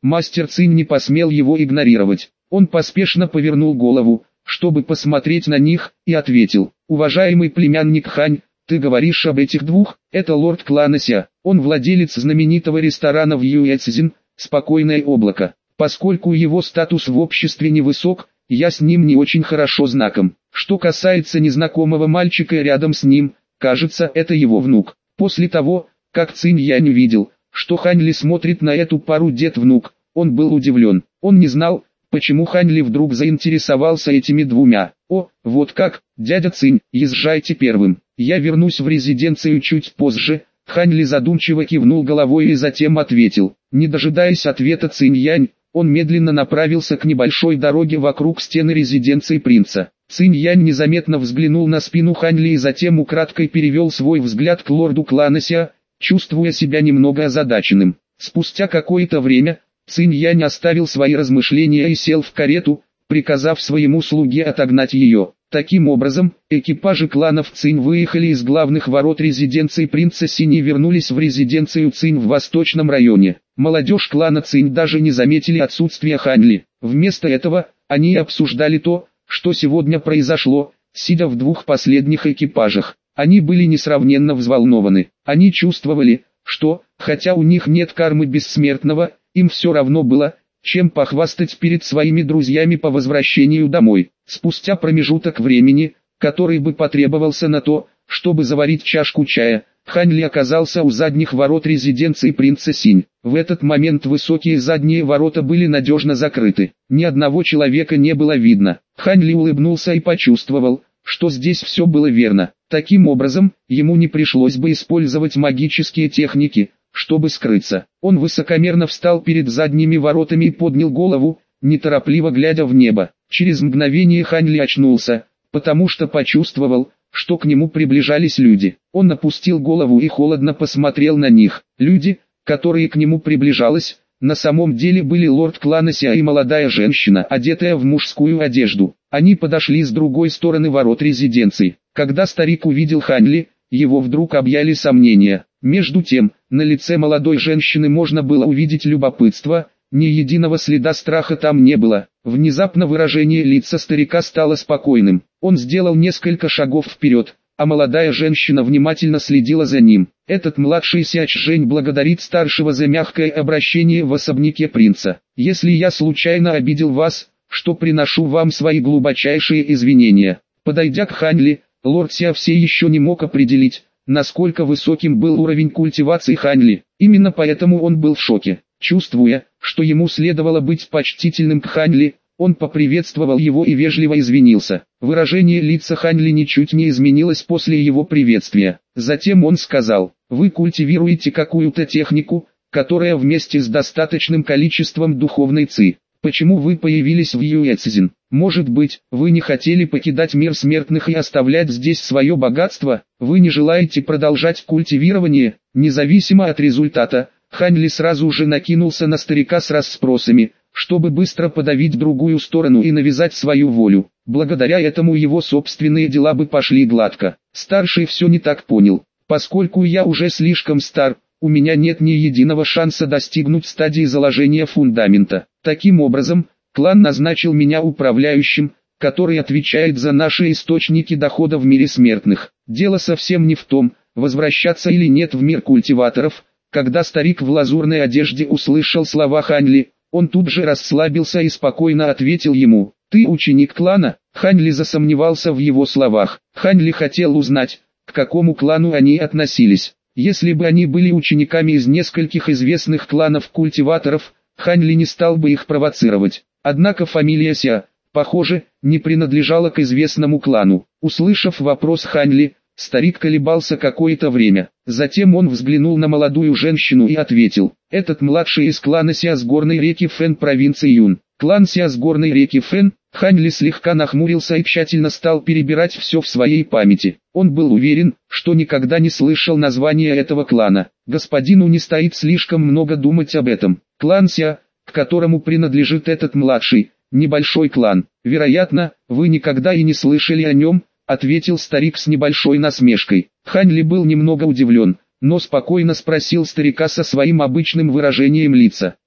Мастер Цинь не посмел его игнорировать. Он поспешно повернул голову, чтобы посмотреть на них, и ответил: «Уважаемый племянник Хань, ты говоришь об этих двух? Это лорд клана Ся, он владелец знаменитого ресторана в Юэцзин, «Спокойное облако». Поскольку его статус в обществе невысок, я с ним не очень хорошо знаком. Что касается незнакомого мальчика рядом с ним, кажется, это его внук». После того, как Цинь Янь увидел, что Хань Ли смотрит на эту пару дед-внук, он был удивлен. Он не знал, почему Хань Ли вдруг заинтересовался этими двумя. «О, вот как, дядя Цинь, езжайте первым. Я вернусь в резиденцию чуть позже». Хань Ли задумчиво кивнул головой и затем ответил. Не дожидаясь ответа Цинь Янь, он медленно направился к небольшой дороге вокруг стены резиденции принца. Цинь Янь незаметно взглянул на спину Хань Ли и затем украдкой перевел свой взгляд к лорду клана Ся, чувствуя себя немного озадаченным. Спустя какое-то время, Цинь Янь оставил свои размышления и сел в карету, приказав своему слуге отогнать ее. Таким образом, экипажи кланов Цинь выехали из главных ворот резиденции принца Синь и вернулись в резиденцию Цинь в восточном районе. Молодежь клана Цинь даже не заметили отсутствия Хань Ли. Вместо этого, они обсуждали то, что сегодня произошло, сидя в двух последних экипажах. Они были несравненно взволнованы. Они чувствовали, что, хотя у них нет кармы бессмертного, им все равно было, чем похвастать перед своими друзьями по возвращению домой. Спустя промежуток времени, который бы потребовался на то, чтобы заварить чашку чая, Хань Ли оказался у задних ворот резиденции принца Синь. В этот момент высокие задние ворота были надежно закрыты. Ни одного человека не было видно. Хань Ли улыбнулся и почувствовал, что здесь все было верно. Таким образом, ему не пришлось бы использовать магические техники, чтобы скрыться. Он высокомерно встал перед задними воротами и поднял голову, неторопливо глядя в небо. Через мгновение Хань Ли очнулся, потому что почувствовал, что к нему приближались люди. Он опустил голову и холодно посмотрел на них. Люди, которые к нему приближались, на самом деле были лорд клана Ся и молодая женщина, одетая в мужскую одежду. Они подошли с другой стороны ворот резиденции. Когда старик увидел Хань Ли, его вдруг объяли сомнения. Между тем, на лице молодой женщины можно было увидеть любопытство, ни единого следа страха там не было. Внезапно выражение лица старика стало спокойным. Он сделал несколько шагов вперед, а молодая женщина внимательно следила за ним. Этот младший Сячжэнь благодарит старшего за мягкое обращение в особняке принца. Если я случайно обидел вас, что приношу вам свои глубочайшие извинения. Подойдя к Хань Ли, лорд Ся все еще не мог определить, насколько высоким был уровень культивации Хань Ли. Именно поэтому он был в шоке. Чувствуя, что ему следовало быть почтительным к Хань Ли, он поприветствовал его и вежливо извинился. Выражение лица Хань Ли ничуть не изменилось после его приветствия. Затем он сказал: «Вы культивируете какую-то технику, которая вместе с достаточным количеством духовной ци. Почему вы появились в Юэцзин? Может быть, вы не хотели покидать мир смертных и оставлять здесь свое богатство? Вы не желаете продолжать культивирование, независимо от результата?» Хань Ли сразу же накинулся на старика с расспросами, чтобы быстро подавить другую сторону и навязать свою волю. Благодаря этому его собственные дела бы пошли гладко. Старший все не так понял. Поскольку я уже слишком стар, у меня нет ни единого шанса достигнуть стадии заложения фундамента. Таким образом, клан назначил меня управляющим, который отвечает за наши источники дохода в мире смертных. Дело совсем не в том, возвращаться или нет в мир культиваторов. Когда старик в лазурной одежде услышал слова Хань Ли, он тут же расслабился и спокойно ответил ему: «Ты ученик клана?» Хань Ли засомневался в его словах. Хань Ли хотел узнать, к какому клану они относились. Если бы они были учениками из нескольких известных кланов культиваторов, Хань Ли не стал бы их провоцировать. Однако фамилия Ся, похоже, не принадлежала к известному клану. Услышав вопрос Хань Ли, старик колебался какое-то время. Затем он взглянул на молодую женщину и ответил: «Этот младший из клана Ся с горной реки Фэн провинции Юн». Клан Ся с горной реки Фэн. Хань Ли слегка нахмурился и тщательно стал перебирать все в своей памяти. Он был уверен, что никогда не слышал названия этого клана. Господину не стоит слишком много думать об этом. Клан Ся, к которому принадлежит этот младший, небольшой клан. Вероятно, вы никогда и не слышали о нем, ответил старик с небольшой насмешкой. Хань Ли был немного удивлен, но спокойно спросил старика со своим обычным выражением лица: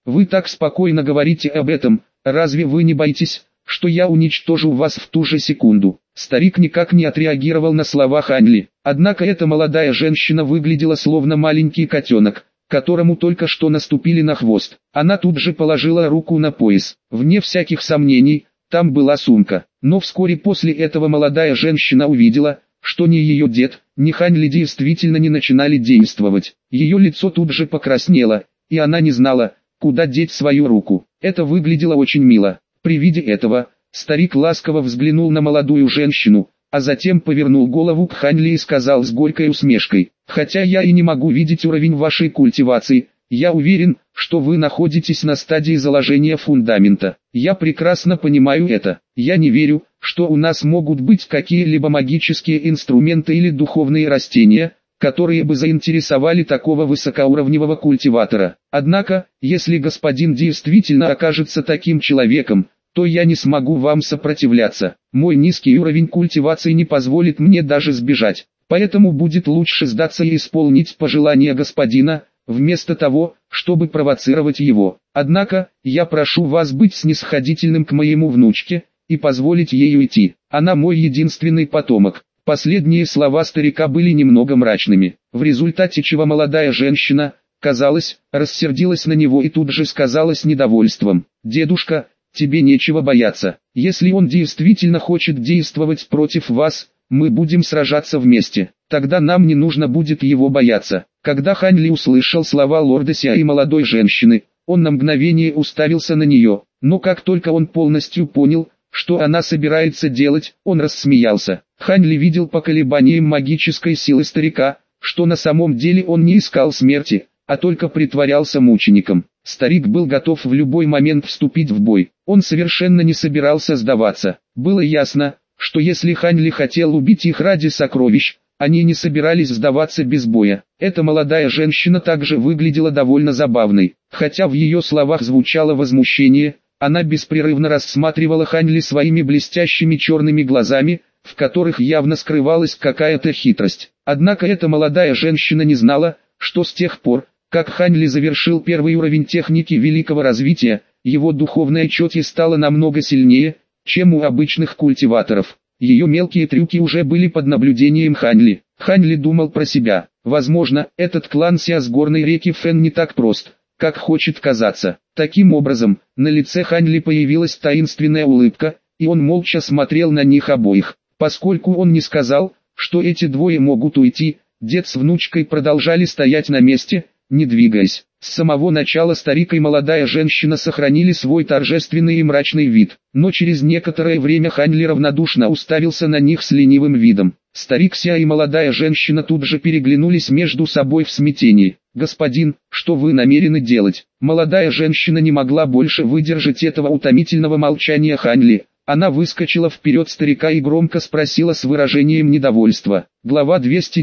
Вы так спокойно говорите об этом, разве вы не боитесь, что я уничтожу вас в ту же секунду?» Старик никак не отреагировал на слова Ханли. Однако эта молодая женщина выглядела словно маленький котенок, которому только что наступили на хвост. Она тут же положила руку на пояс. Вне всяких сомнений, там была сумка. Но вскоре после этого молодая женщина увидела, что ни ее дед, ни Ханли действительно не начинали действовать. Ее лицо тут же покраснело, и она не знала, куда деть свою руку. Это выглядело очень мило. При виде этого, старик ласково взглянул на молодую женщину, а затем повернул голову к Ханли и сказал с горькой усмешкой: «Хотя я и не могу видеть уровень вашей культивации, я уверен, что вы находитесь на стадии заложения фундамента. Я прекрасно понимаю это. Я не верю, что у нас могут быть какие-либо магические инструменты или духовные растения, которые бы заинтересовали такого высокоуровневого культиватора. Однако, если господин действительно окажется таким человеком, то я не смогу вам сопротивляться. Мой низкий уровень культивации не позволит мне даже сбежать. Поэтому будет лучше сдаться и исполнить пожелания господина, вместо того, чтобы провоцировать его. Однако, я прошу вас быть снисходительным к моему внучке и позволить ей уйти. Она мой единственный потомок». Последние слова старика были немного мрачными, в результате чего молодая женщина, казалось, рассердилась на него и тут же сказала с недовольством: «Дедушка, тебе нечего бояться. Если он действительно хочет действовать против вас, мы будем сражаться вместе. Тогда нам не нужно будет его бояться». Когда Ханли услышал слова лорда Ся и молодой женщины, он на мгновение уставился на нее, но как только он полностью понял, что она собирается делать, он рассмеялся. Ханли видел по колебаниям магической силы старика, что на самом деле он не искал смерти, а только притворялся мучеником. Старик был готов в любой момент вступить в бой. Он совершенно не собирался сдаваться. Было ясно, что если Ханли хотел убить их ради сокровищ, они не собирались сдаваться без боя. Эта молодая женщина также выглядела довольно забавной. Хотя в ее словах звучало возмущение, она беспрерывно рассматривала Ханли своими блестящими черными глазами, в которых явно скрывалась какая-то хитрость. Однако эта молодая женщина не знала, что с тех пор, как Ханли завершил первый уровень техники великого развития, его духовное чутье стало намного сильнее, чем у обычных культиваторов. Ее мелкие трюки уже были под наблюдением Ханли. Ханли думал про себя: возможно, этот клан Ся с горной реки Фэн не так прост, как хочет казаться. Таким образом, на лице Ханли появилась таинственная улыбка, и он молча смотрел на них обоих. Поскольку он не сказал, что эти двое могут уйти, дед с внучкой продолжали стоять на месте, не двигаясь. С самого начала старик и молодая женщина сохранили свой торжественный и мрачный вид, но через некоторое время Ханли равнодушно уставился на них с ленивым видом. Старик Ся и молодая женщина тут же переглянулись между собой в смятении. «Господин, что вы намерены делать?» Молодая женщина не могла больше выдержать этого утомительного молчания Ханли. Она выскочила вперед старика и громко спросила с выражением недовольства. Глава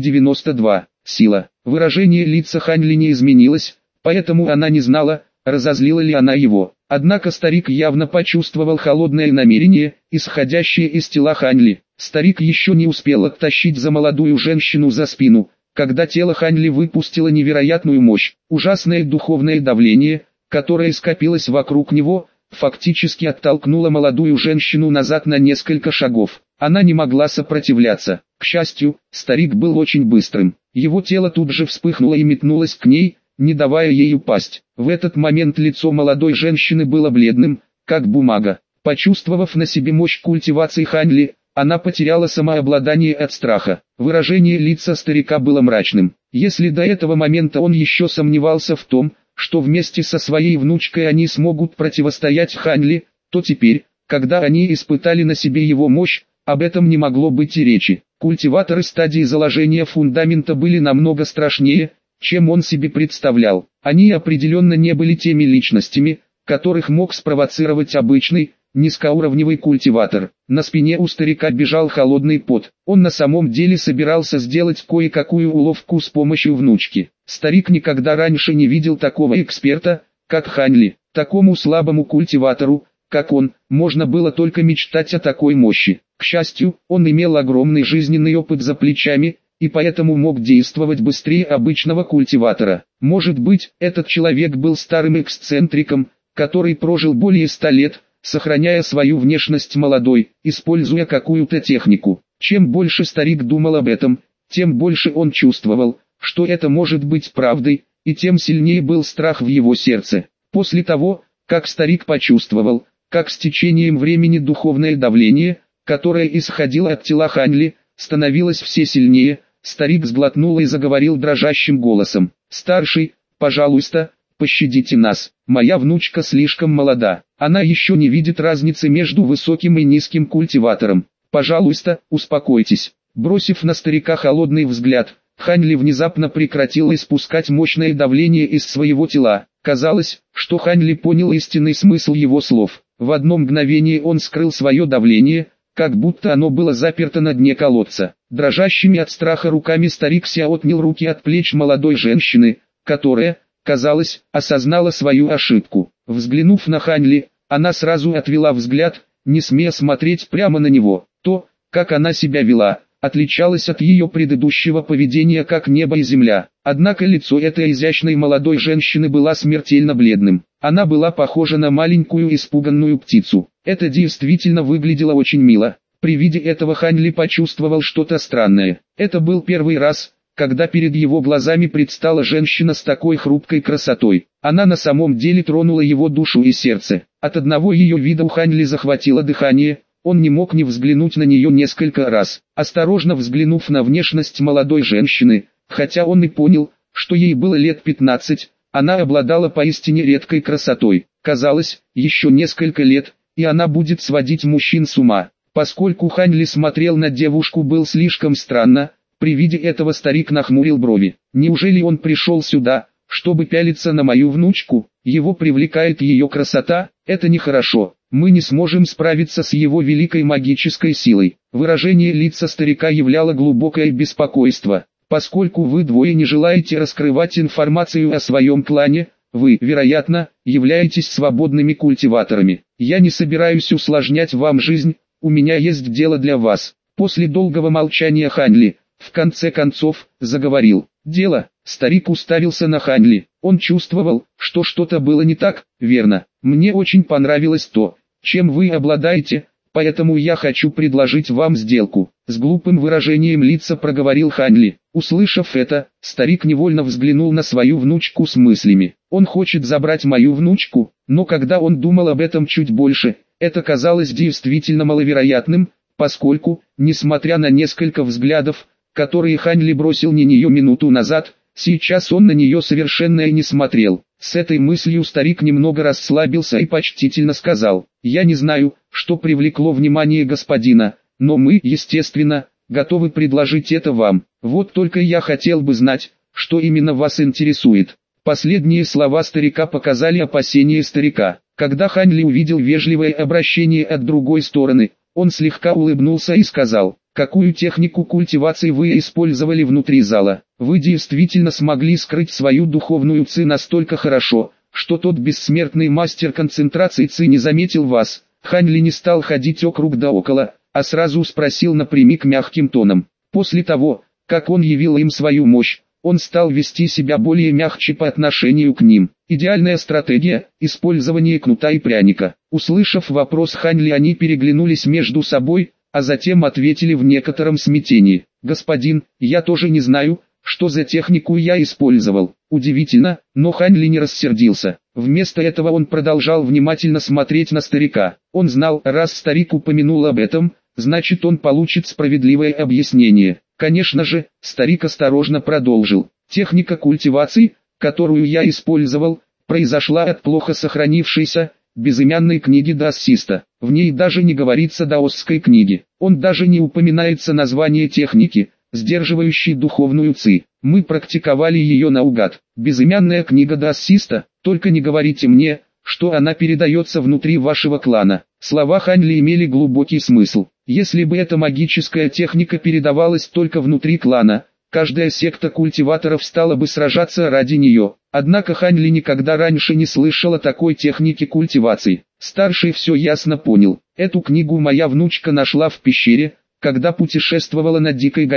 292. Сила. Выражение лица Ханли не изменилось, поэтому она не знала, разозлила ли она его. Однако старик явно почувствовал холодное намерение, исходящее из тела Ханли. Старик еще не успел оттащить за молодую женщину за спину, когда тело Ханли выпустило невероятную мощь. Ужасное духовное давление, которое скопилось вокруг него, фактически оттолкнула молодую женщину назад на несколько шагов. Она не могла сопротивляться. К счастью, старик был очень быстрым. Его тело тут же вспыхнуло и метнулось к ней, не давая ей упасть. В этот момент лицо молодой женщины было бледным, как бумага. Почувствовав на себе мощь культивации Ханли, она потеряла самообладание от страха. Выражение лица старика было мрачным. Если до этого момента он еще сомневался в том, что вместе со своей внучкой они смогут противостоять Ханли, то теперь, когда они испытали на себе его мощь, об этом не могло быть и речи. Культиваторы стадии заложения фундамента были намного страшнее, чем он себе представлял. Они определенно не были теми личностями, которых мог спровоцировать обычный, низкоуровневый культиватор. На спине у старика бежал холодный пот. Он на самом деле собирался сделать кое-какую уловку с помощью внучки. Старик никогда раньше не видел такого эксперта, как Ханли. Такому слабому культиватору, как он, можно было только мечтать о такой мощи. К счастью, он имел огромный жизненный опыт за плечами, и поэтому мог действовать быстрее обычного культиватора. Может быть, этот человек был старым эксцентриком, который прожил более 100 лет, сохраняя свою внешность молодой, используя какую-то технику. Чем больше старик думал об этом, тем больше он чувствовал, что это может быть правдой, и тем сильнее был страх в его сердце. После того, как старик почувствовал, как с течением времени духовное давление, которое исходило от тела Ханьли, становилось все сильнее, старик сглотнул и заговорил дрожащим голосом. «Старший, пожалуйста, пощадите нас. Моя внучка слишком молода. Она еще не видит разницы между высоким и низким культиватором. Пожалуйста, успокойтесь». Бросив на старика холодный взгляд, Ханьли внезапно прекратил испускать мощное давление из своего тела. Казалось, что Ханьли понял истинный смысл его слов. В одно мгновение он скрыл свое давление, как будто оно было заперто на дне колодца. Дрожащими от страха руками старик Ся отнял руки от плеч молодой женщины, которая, казалось, осознала свою ошибку. Взглянув на Ханьли, она сразу отвела взгляд, не смея смотреть прямо на него. То, как она себя вела, отличалось от ее предыдущего поведения как небо и земля. Однако лицо этой изящной молодой женщины было смертельно бледным. Она была похожа на маленькую испуганную птицу. Это действительно выглядело очень мило. При виде этого Ханьли почувствовал что-то странное. Это был первый раз, когда перед его глазами предстала женщина с такой хрупкой красотой. Она на самом деле тронула его душу и сердце. От одного ее вида у Ханьли захватило дыхание. Он не мог не взглянуть на нее несколько раз. Осторожно взглянув на внешность молодой женщины, хотя он и понял, что ей было лет 15, она обладала поистине редкой красотой. Казалось, еще несколько лет, и она будет сводить мужчин с ума. Поскольку Ханьли смотрел на девушку был слишком странно, при виде этого старик нахмурил брови. Неужели он пришел сюда, чтобы пялиться на мою внучку? Его привлекает ее красота? Это нехорошо. Мы не сможем справиться с его великой магической силой. Выражение лица старика являло глубокое беспокойство. Поскольку вы двое не желаете раскрывать информацию о своем клане, вы, вероятно, являетесь свободными культиваторами. Я не собираюсь усложнять вам жизнь, у меня есть дело для вас. После долгого молчания Ханьли, в конце концов, заговорил. Дело. Старик уставился на Ханьли. Он чувствовал, что что-то было не так, верно. Мне очень понравилось то, чем вы обладаете, поэтому я хочу предложить вам сделку. С глупым выражением лица проговорил Ханьли. Услышав это, старик невольно взглянул на свою внучку с мыслями. Он хочет забрать мою внучку, но когда он думал об этом чуть больше, это казалось действительно маловероятным, поскольку, несмотря на несколько взглядов, которые Ханьли бросил на нее минуту назад, сейчас он на нее совершенно и не смотрел. С этой мыслью старик немного расслабился и почтительно сказал: «Я не знаю, что привлекло внимание господина, но мы, естественно, готовы предложить это вам. Вот только я хотел бы знать, что именно вас интересует». Последние слова старика показали опасения старика. Когда Ханьли увидел вежливое обращение от другой стороны, он слегка улыбнулся и сказал: «Какую технику культивации вы использовали внутри зала? Вы действительно смогли скрыть свою духовную ци настолько хорошо, что тот бессмертный мастер концентрации ци не заметил вас». Ханьли не стал ходить округ да около, а сразу спросил напрямик мягким тоном. После того, как он явил им свою мощь, он стал вести себя более мягче по отношению к ним. Идеальная стратегия – использование кнута и пряника. Услышав вопрос Ханьли, они переглянулись между собой, а затем ответили в некотором смятении. «Господин, я тоже не знаю, что за технику я использовал». Удивительно, но Ханьли не рассердился. Вместо этого он продолжал внимательно смотреть на старика. Он знал, раз старик упомянул об этом, значит он получит справедливое объяснение. Конечно же, старик осторожно продолжил. Техника культивации, которую я использовал, произошла от плохо сохранившейся, безымянной книги даоссиста. В ней даже не говорится даосской книги. Он даже не упоминается название техники, сдерживающей духовную ци. Мы практиковали ее наугад. Безымянная книга даоссиста, только не говорите мне, что она передается внутри вашего клана. Слова Ханьли имели глубокий смысл. Если бы эта магическая техника передавалась только внутри клана, каждая секта культиваторов стала бы сражаться ради нее. Однако Ханьли никогда раньше не слышал о такой технике культивации. Старший все ясно понял. Эту книгу моя внучка нашла в пещере, когда путешествовала на Дикой горе.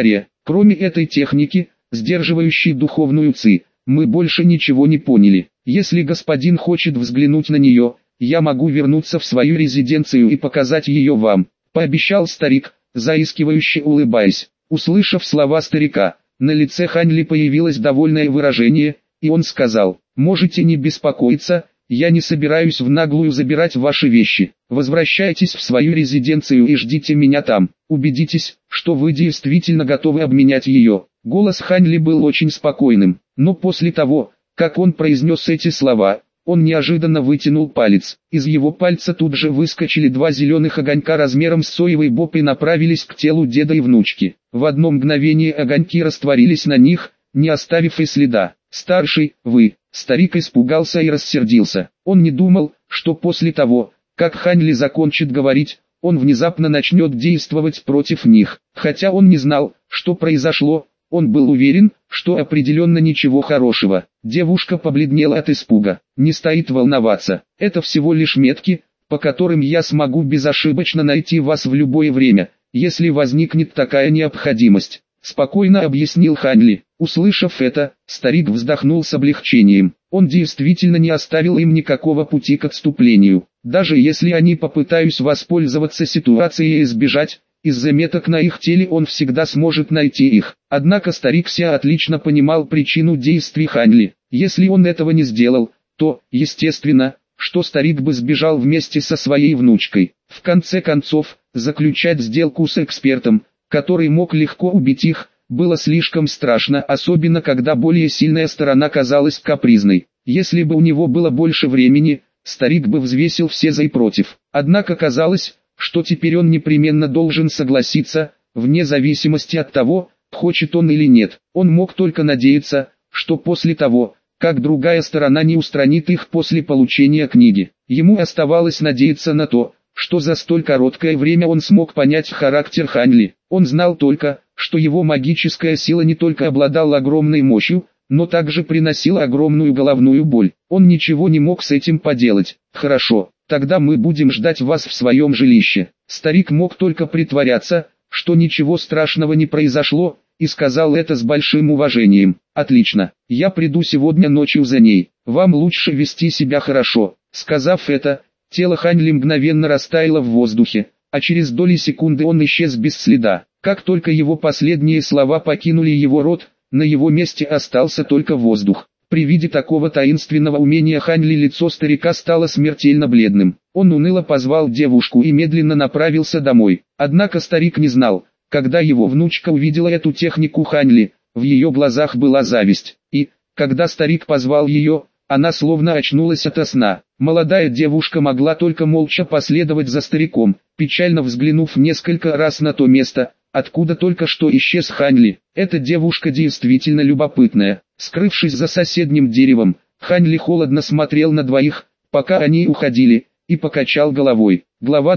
Кроме этой техники, сдерживающей духовную ци, мы больше ничего не поняли. Если господин хочет взглянуть на нее, я могу вернуться в свою резиденцию и показать ее вам, пообещал старик, заискивающе улыбаясь. Услышав слова старика, на лице Хань Ли появилось довольное выражение, и он сказал: «Можете не беспокоиться, я не собираюсь в наглую забирать ваши вещи. Возвращайтесь в свою резиденцию и ждите меня там. Убедитесь, что вы действительно готовы обменять ее». Голос Хань Ли был очень спокойным, но после того, как он произнес эти слова, он неожиданно вытянул палец. Из его пальца тут же выскочили два зеленых огонька размером с соевый боб и направились к телу деда и внучки. В одно мгновение огоньки растворились на них, не оставив и следа. «Старший, вы!» Старик испугался и рассердился. Он не думал, что после того, как Хань Ли закончит говорить, он внезапно начнет действовать против них. Хотя он не знал, что произошло, он был уверен, что определенно ничего хорошего. Девушка побледнела от испуга. «Не стоит волноваться, это всего лишь метки, по которым я смогу безошибочно найти вас в любое время, если возникнет такая необходимость», — спокойно объяснил Хань Ли. Услышав это, старик вздохнул с облегчением. Он действительно не оставил им никакого пути к отступлению. Даже если они попытаются воспользоваться ситуацией и сбежать, из-за меток на их теле он всегда сможет найти их. Однако старик Ся отлично понимал причину действий Хань Ли. Если он этого не сделал, то, естественно, что старик бы сбежал вместе со своей внучкой. В конце концов, заключать сделку с экспертом, который мог легко убить их, было слишком страшно, особенно когда более сильная сторона казалась капризной. Если бы у него было больше времени, старик бы взвесил все за и против. Однако казалось, что теперь он непременно должен согласиться, вне зависимости от того, хочет он или нет. Он мог только надеяться, что после того, как другая сторона не устранит их после получения книги, ему оставалось надеяться на то, что за столь короткое время он смог понять характер Хань Ли. Он знал только, что его магическая сила не только обладала огромной мощью, но также приносила огромную головную боль. Он ничего не мог с этим поделать. «Хорошо, тогда мы будем ждать вас в своем жилище». Старик мог только притворяться, что ничего страшного не произошло, и сказал это с большим уважением. «Отлично, я приду сегодня ночью за ней. Вам лучше вести себя хорошо». Сказав это, тело Хань Ли мгновенно растаяло в воздухе, а через доли секунды он исчез без следа. Как только его последние слова покинули его рот, на его месте остался только воздух. При виде такого таинственного умения Хань Ли лицо старика стало смертельно бледным. Он уныло позвал девушку и медленно направился домой. Однако старик не знал, когда его внучка увидела эту технику Хань Ли, в ее глазах была зависть. И, когда старик позвал ее, она словно очнулась ото сна. Молодая девушка могла только молча последовать за стариком, печально взглянув несколько раз на то место, откуда только что исчез Хань Ли. Эта девушка действительно любопытная. Скрывшись за соседним деревом, Хань Ли холодно смотрел на двоих, пока они уходили, и покачал головой. Глава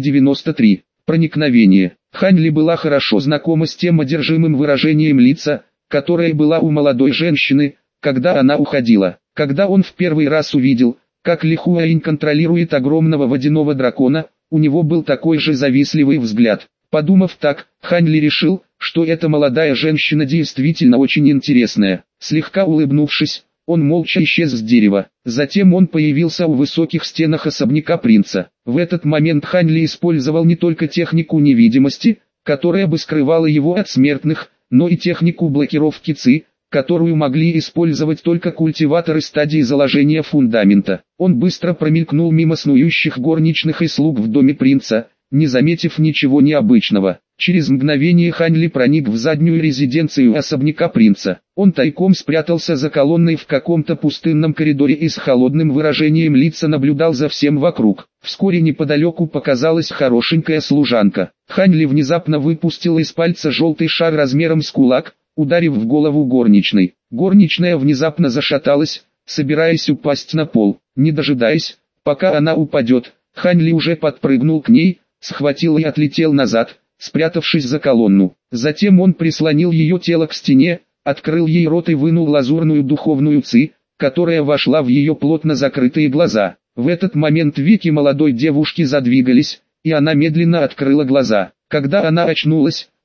293. Проникновение. Хань Ли была хорошо знакома с тем одержимым выражением лица, которое было у молодой женщины, когда она уходила. Когда он в первый раз увидел, как Ли Хуаинь контролирует огромного водяного дракона, у него был такой же завистливый взгляд. Подумав так, Хань Ли решил, что эта молодая женщина действительно очень интересная. Слегка улыбнувшись, он молча исчез с дерева. Затем он появился у высоких стенах особняка принца. В этот момент Хань Ли использовал не только технику невидимости, которая бы скрывала его от смертных, но и технику блокировки ци, которую могли использовать только культиваторы стадии заложения фундамента. Он быстро промелькнул мимо снующих горничных и слуг в доме принца, не заметив ничего необычного. Через мгновение Хань Ли проник в заднюю резиденцию особняка принца. Он тайком спрятался за колонной в каком-то пустынном коридоре и с холодным выражением лица наблюдал за всем вокруг. Вскоре неподалеку показалась хорошенькая служанка. Хань Ли внезапно выпустил из пальца желтый шар размером с кулак, ударив в голову горничной. Горничная внезапно зашаталась, собираясь упасть на пол. Не дожидаясь, пока она упадет, Хань Ли уже подпрыгнул к ней, схватил и отлетел назад, спрятавшись за колонну. Затем он прислонил ее тело к стене, открыл ей рот и вынул лазурную духовную ци, которая вошла в ее плотно закрытые глаза. В этот момент веки молодой девушки задвигались, и она медленно открыла глаза. Когда она очнулась,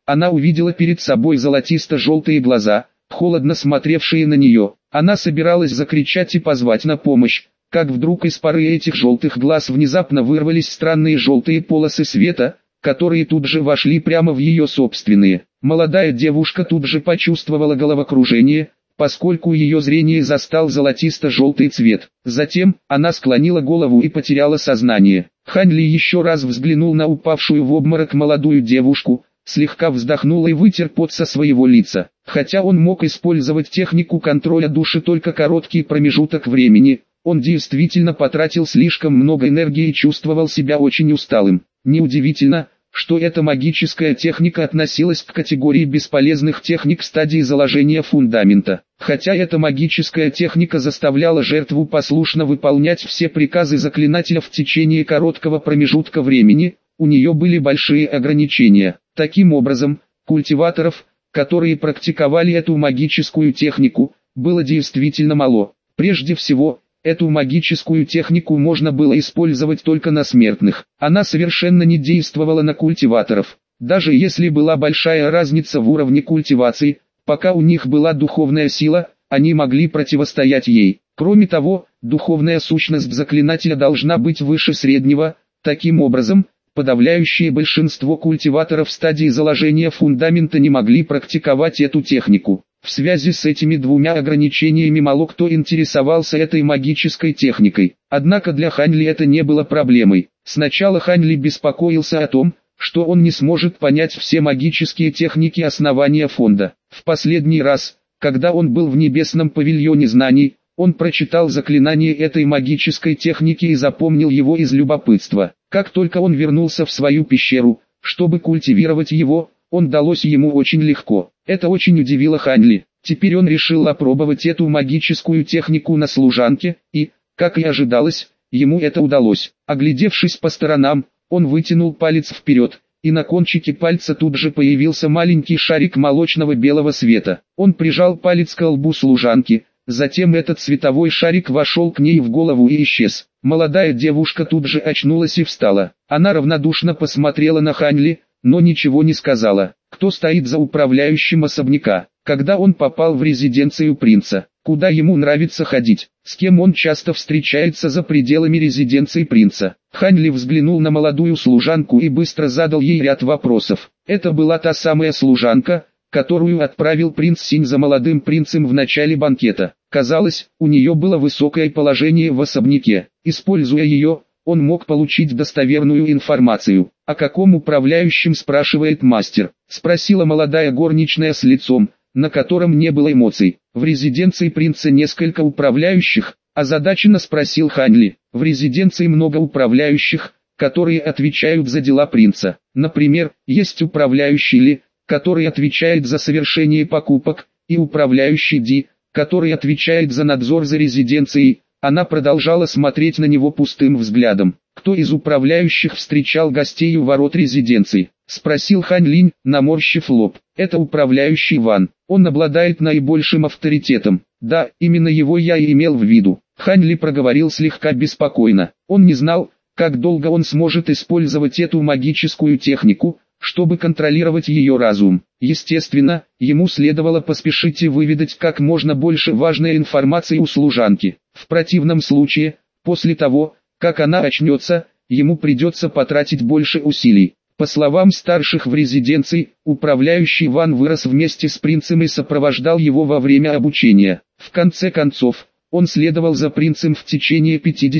она увидела перед собой золотисто-желтые глаза, холодно смотревшие на нее. Она собиралась закричать и позвать на помощь, как вдруг из поры этих желтых глаз внезапно вырвались странные желтые полосы света, которые тут же вошли прямо в ее собственные. Молодая девушка тут же почувствовала головокружение, поскольку ее зрение застал золотисто-желтый цвет. Затем, она склонила голову и потеряла сознание. Хань Ли еще раз взглянул на упавшую в обморок молодую девушку, слегка вздохнул и вытер пот со своего лица. Хотя он мог использовать технику контроля души только короткий промежуток времени, он действительно потратил слишком много энергии и чувствовал себя очень усталым. Неудивительно, что эта магическая техника относилась к категории бесполезных техник стадии заложения фундамента. Хотя эта магическая техника заставляла жертву послушно выполнять все приказы заклинателя в течение короткого промежутка времени, у нее были большие ограничения. Таким образом, культиваторов, которые практиковали эту магическую технику, было действительно мало. Прежде всего, эту магическую технику можно было использовать только на смертных. Она совершенно не действовала на культиваторов. Даже если была большая разница в уровне культивации, пока у них была духовная сила, они могли противостоять ей. Кроме того, духовная сущность заклинателя должна быть выше среднего. Таким образом, подавляющее большинство культиваторов стадии заложения фундамента не могли практиковать эту технику. В связи с этими двумя ограничениями мало кто интересовался этой магической техникой. Однако для Хань Ли это не было проблемой. Сначала Хань Ли беспокоился о том, что он не сможет понять все магические техники основания фонда. В последний раз, когда он был в небесном павильоне знаний, он прочитал заклинание этой магической техники и запомнил его из любопытства. Как только он вернулся в свою пещеру, чтобы культивировать его, он далось ему очень легко. Это очень удивило Хань Ли. Теперь он решил опробовать эту магическую технику на служанке, и, как и ожидалось, ему это удалось. Оглядевшись по сторонам, он вытянул палец вперед, и на кончике пальца тут же появился маленький шарик молочного белого света. Он прижал палец к лбу служанки, затем этот световой шарик вошел к ней в голову и исчез. Молодая девушка тут же очнулась и встала. Она равнодушно посмотрела на Хань Ли, но ничего не сказала. Кто стоит за управляющим особняка? Когда он попал в резиденцию принца? Куда ему нравится ходить? С кем он часто встречается за пределами резиденции принца? Хань Ли взглянул на молодую служанку и быстро задал ей ряд вопросов. Это была та самая служанка, которую отправил принц Синь за молодым принцем в начале банкета. Казалось, у нее было высокое положение в особняке. Используя ее, он мог получить достоверную информацию. «О каком управляющем спрашивает мастер?» — спросила молодая горничная с лицом, на котором не было эмоций. «В резиденции принца несколько управляющих?» — озадаченно спросил Хань Ли. «В резиденции много управляющих, которые отвечают за дела принца. Например, есть управляющий Ли, который отвечает за совершение покупок, и управляющий Ди, который отвечает за надзор за резиденцией». Она продолжала смотреть на него пустым взглядом. «Кто из управляющих встречал гостей у ворот резиденции?» — спросил Хань Линь, наморщив лоб. «Это управляющий Ван. Он обладает наибольшим авторитетом». «Да, именно его я и имел в виду». Хань Ли проговорил слегка беспокойно. Он не знал, как долго он сможет использовать эту магическую технику, чтобы контролировать ее разум. Естественно, ему следовало поспешить и выведать как можно больше важной информации у служанки. В противном случае, после того, как она очнется, ему придется потратить больше усилий. По словам старших в резиденции, управляющий Ван вырос вместе с принцем и сопровождал его во время обучения. В конце концов, он следовал за принцем в течение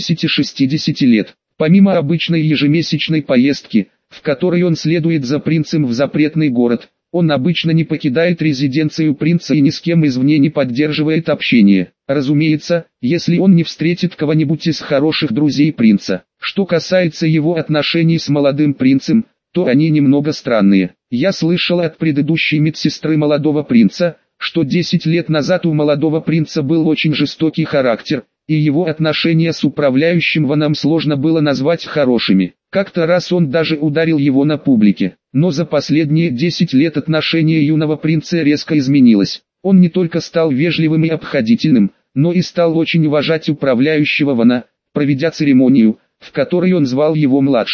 50-60 лет. Помимо обычной ежемесячной поездки, в которой он следует за принцем в запретный город, он обычно не покидает резиденцию принца и ни с кем извне не поддерживает общение. Разумеется, если он не встретит кого-нибудь из хороших друзей принца. Что касается его отношений с молодым принцем, то они немного странные. Я слышал от предыдущей медсестры молодого принца, что 10 лет назад у молодого принца был очень жестокий характер, и его отношения с управляющим Ваном сложно было назвать хорошими. Как-то раз он даже ударил его на публике. Но за последние 10 лет отношение юного принца резко изменилось. Он не только стал вежливым и обходительным, но и стал очень уважать управляющего Вана, проведя церемонию, в которой он звал его младшим.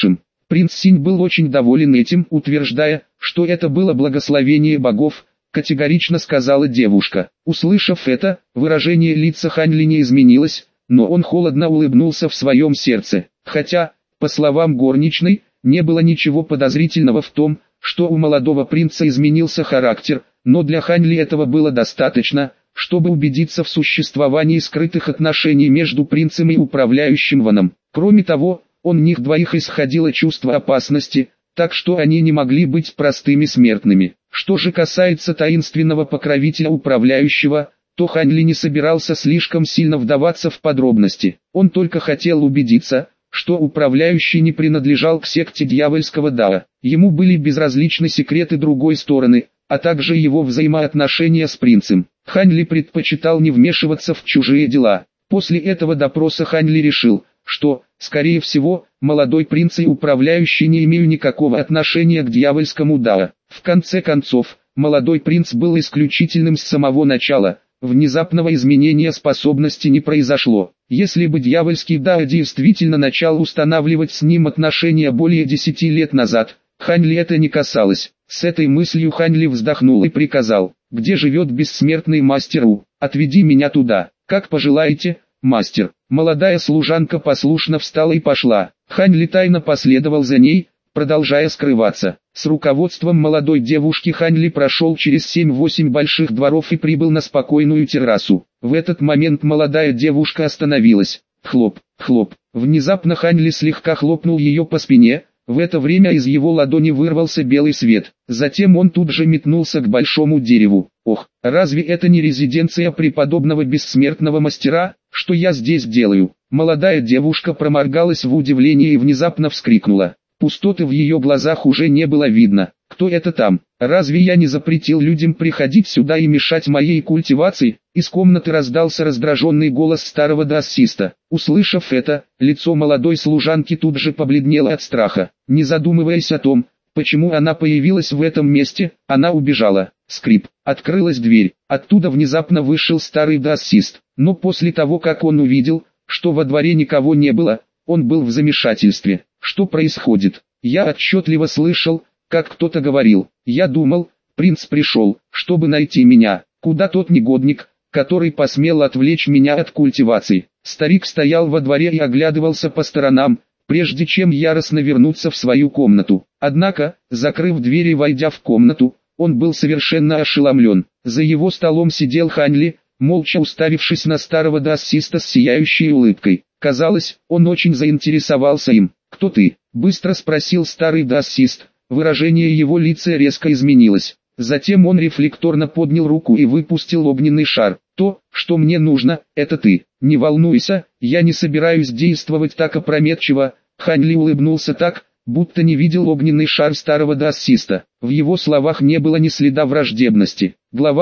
Принц Синь был очень доволен этим, утверждая, что это было благословение богов, категорично сказала девушка. Услышав это, выражение лица Хань Ли не изменилось, но он холодно улыбнулся в своем сердце. Хотя, по словам горничной, не было ничего подозрительного в том, что у молодого принца изменился характер, но для Хань Ли этого было достаточно, чтобы убедиться в существовании скрытых отношений между принцем и управляющим Ваном. Кроме того, у них двоих исходило чувство опасности, так что они не могли быть простыми смертными. Что же касается таинственного покровителя управляющего, то Хань Ли не собирался слишком сильно вдаваться в подробности. Он только хотел убедиться, что управляющий не принадлежал к секте дьявольского Дао. Ему были безразличны секреты другой стороны, а также его взаимоотношения с принцем. Хань Ли предпочитал не вмешиваться в чужие дела. После этого допроса Хань Ли решил, что, скорее всего, молодой принц и управляющий не имеют никакого отношения к дьявольскому Дао. В конце концов, молодой принц был исключительным с самого начала, внезапного изменения способности не произошло. Если бы дьявольский Дао действительно начал устанавливать с ним отношения более 10 лет назад, Хань Ли это не касалось. С этой мыслью Хань Ли вздохнул и приказал: «Где живет бессмертный мастер У? Отведи меня туда». «Как пожелаете, мастер». Молодая служанка послушно встала и пошла. Хань Ли тайно последовал за ней, продолжая скрываться. С руководством молодой девушки Хань Ли прошел через 7-8 больших дворов и прибыл на спокойную террасу. В этот момент молодая девушка остановилась. Хлоп, хлоп. Внезапно Хань Ли слегка хлопнул ее по спине. В это время из его ладони вырвался белый свет. Затем он тут же метнулся к большому дереву. «Ох, разве это не резиденция преподобного бессмертного мастера? Что я здесь делаю?» Молодая девушка проморгалась в удивлении и внезапно вскрикнула. Пустоты в ее глазах уже не было видно. «Кто это там? Разве я не запретил людям приходить сюда и мешать моей культивации?» Из комнаты раздался раздраженный голос старого даоссиста. Услышав это, лицо молодой служанки тут же побледнело от страха. Не задумываясь о том, почему она появилась в этом месте, она убежала. Скрип. Открылась дверь. Оттуда внезапно вышел старый даоссист. Но после того, как он увидел, что во дворе никого не было, он был в замешательстве. Что происходит? Я отчетливо слышал, как кто-то говорил. Я думал, принц пришел, чтобы найти меня. Куда тот негодник, который посмел отвлечь меня от культивации? Старик стоял во дворе и оглядывался по сторонам, прежде чем яростно вернуться в свою комнату. Однако, закрыв дверь и войдя в комнату, он был совершенно ошеломлен. За его столом сидел Хань Ли, молча уставившись на старого даоссиста с сияющей улыбкой. Казалось, он очень заинтересовался им. «Кто ты?» – быстро спросил старый даоссист. Выражение его лица резко изменилось. Затем он рефлекторно поднял руку и выпустил огненный шар. «То, что мне нужно, это ты. Не волнуйся, я не собираюсь действовать так опрометчиво». Хань Ли улыбнулся так, будто не видел огненный шар старого даоссиста. В его словах не было ни следа враждебности. Глава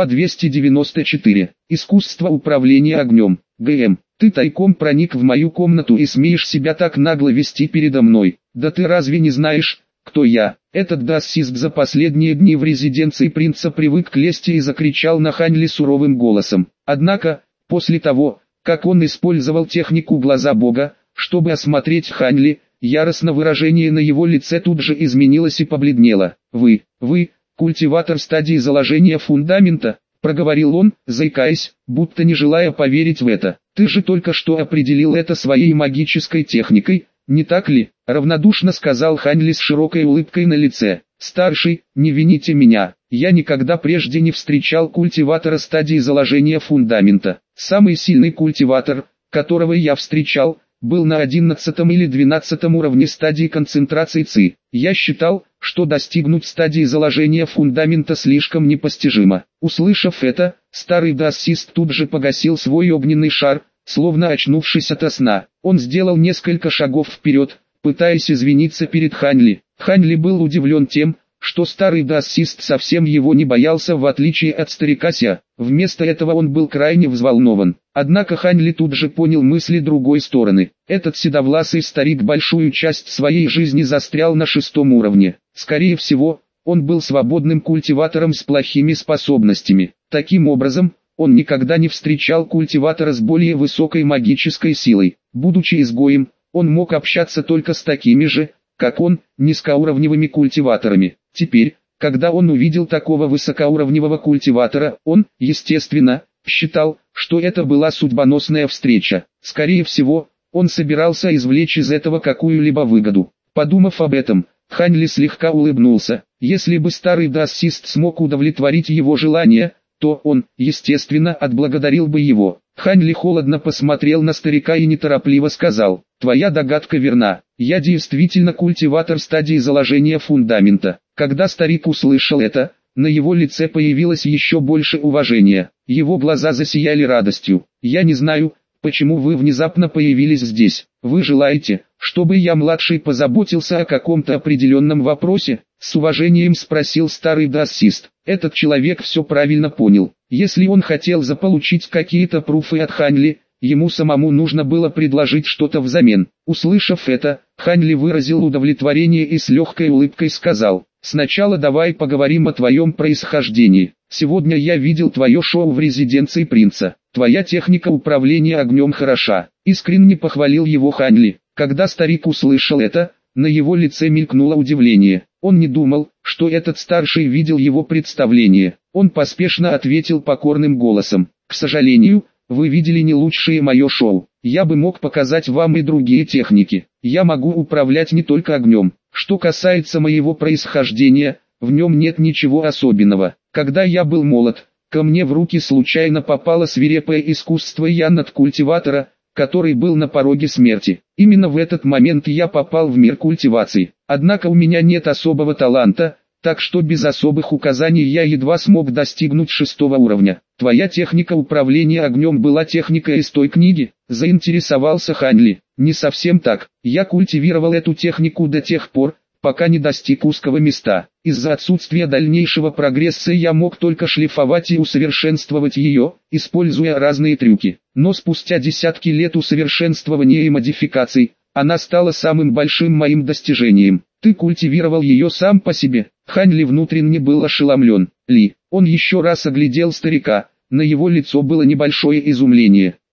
294. Искусство управления огнем. ГМ. Ты тайком проник в мою комнату и смеешь себя так нагло вести передо мной. Да ты разве не знаешь, кто я? Этот даоссист за последние дни в резиденции принца привык к лести и закричал на Хань Ли суровым голосом. Однако, после того, как он использовал технику глаза бога, чтобы осмотреть Хань Ли, яростно выражение на его лице тут же изменилось и побледнело. Вы, культиватор стадии заложения фундамента?» — проговорил он, заикаясь, будто не желая поверить в это. «Ты же только что определил это своей магической техникой, не так ли?» — равнодушно сказал Хань Ли с широкой улыбкой на лице. «Старший, не вините меня, я никогда прежде не встречал культиватора стадии заложения фундамента. Самый сильный культиватор, которого я встречал, был на 11 или 12 уровне стадии концентрации ЦИ. Я считал, что достигнуть стадии заложения фундамента слишком непостижимо». Услышав это, старый даоссист тут же погасил свой огненный шар, словно очнувшись ото сна. Он сделал несколько шагов вперед, пытаясь извиниться перед Хань Ли. Хань Ли был удивлен тем, что старый даоссист совсем его не боялся, в отличие от старика Ся. Вместо этого он был крайне взволнован. Однако Хань Ли тут же понял мысли другой стороны. Этот седовласый старик большую часть своей жизни застрял на 6-м уровне. Скорее всего, он был свободным культиватором с плохими способностями. Таким образом, он никогда не встречал культиватора с более высокой магической силой. Будучи изгоем, он мог общаться только с такими же, как он, низкоуровневыми культиваторами. Теперь, когда он увидел такого высокоуровневого культиватора, он, естественно, считал, что это была судьбоносная встреча. Скорее всего, он собирался извлечь из этого какую-либо выгоду. Подумав об этом, Хань Ли слегка улыбнулся. Если бы старый даосист смог удовлетворить его желание, то он, естественно, отблагодарил бы его. Хань Ли холодно посмотрел на старика и неторопливо сказал: «Твоя догадка верна. Я действительно культиватор стадии заложения фундамента». Когда старик услышал это, на его лице появилось еще больше уважения. Его глаза засияли радостью. «Я не знаю, почему вы внезапно появились здесь. Вы желаете, чтобы я младший позаботился о каком-то определенном вопросе?» С уважением спросил старый даосист. Этот человек все правильно понял. Если он хотел заполучить какие-то пруфы от Хань Ли, ему самому нужно было предложить что-то взамен. Услышав это, Хань Ли выразил удовлетворение и с легкой улыбкой сказал: «Сначала давай поговорим о твоем происхождении. Сегодня я видел твое шоу в резиденции принца. Твоя техника управления огнем хороша». Искренне похвалил его Хань Ли. Когда старик услышал это, на его лице мелькнуло удивление. Он не думал, что этот старший видел его представление. Он поспешно ответил покорным голосом: «К сожалению, вы видели не лучшее мое шоу. Я бы мог показать вам и другие техники. Я могу управлять не только огнем. Что касается моего происхождения, в нем нет ничего особенного. Когда я был молод, ко мне в руки случайно попало свирепое искусство янат-культиватора, который был на пороге смерти. Именно в этот момент я попал в мир культивации. Однако у меня нет особого таланта, так что без особых указаний я едва смог достигнуть 6-го уровня. Твоя техника управления огнем была техникой из той книги?» Заинтересовался Хань Ли. «Не совсем так. Я культивировал эту технику до тех пор, пока не достиг узкого места. Из-за отсутствия дальнейшего прогресса я мог только шлифовать и усовершенствовать ее, используя разные трюки. Но спустя десятки лет усовершенствования и модификаций, она стала самым большим моим достижением. Ты культивировал ее сам по себе». Хань Ли внутренне был ошеломлен. Он еще раз оглядел старика, на его лицо было небольшое изумление.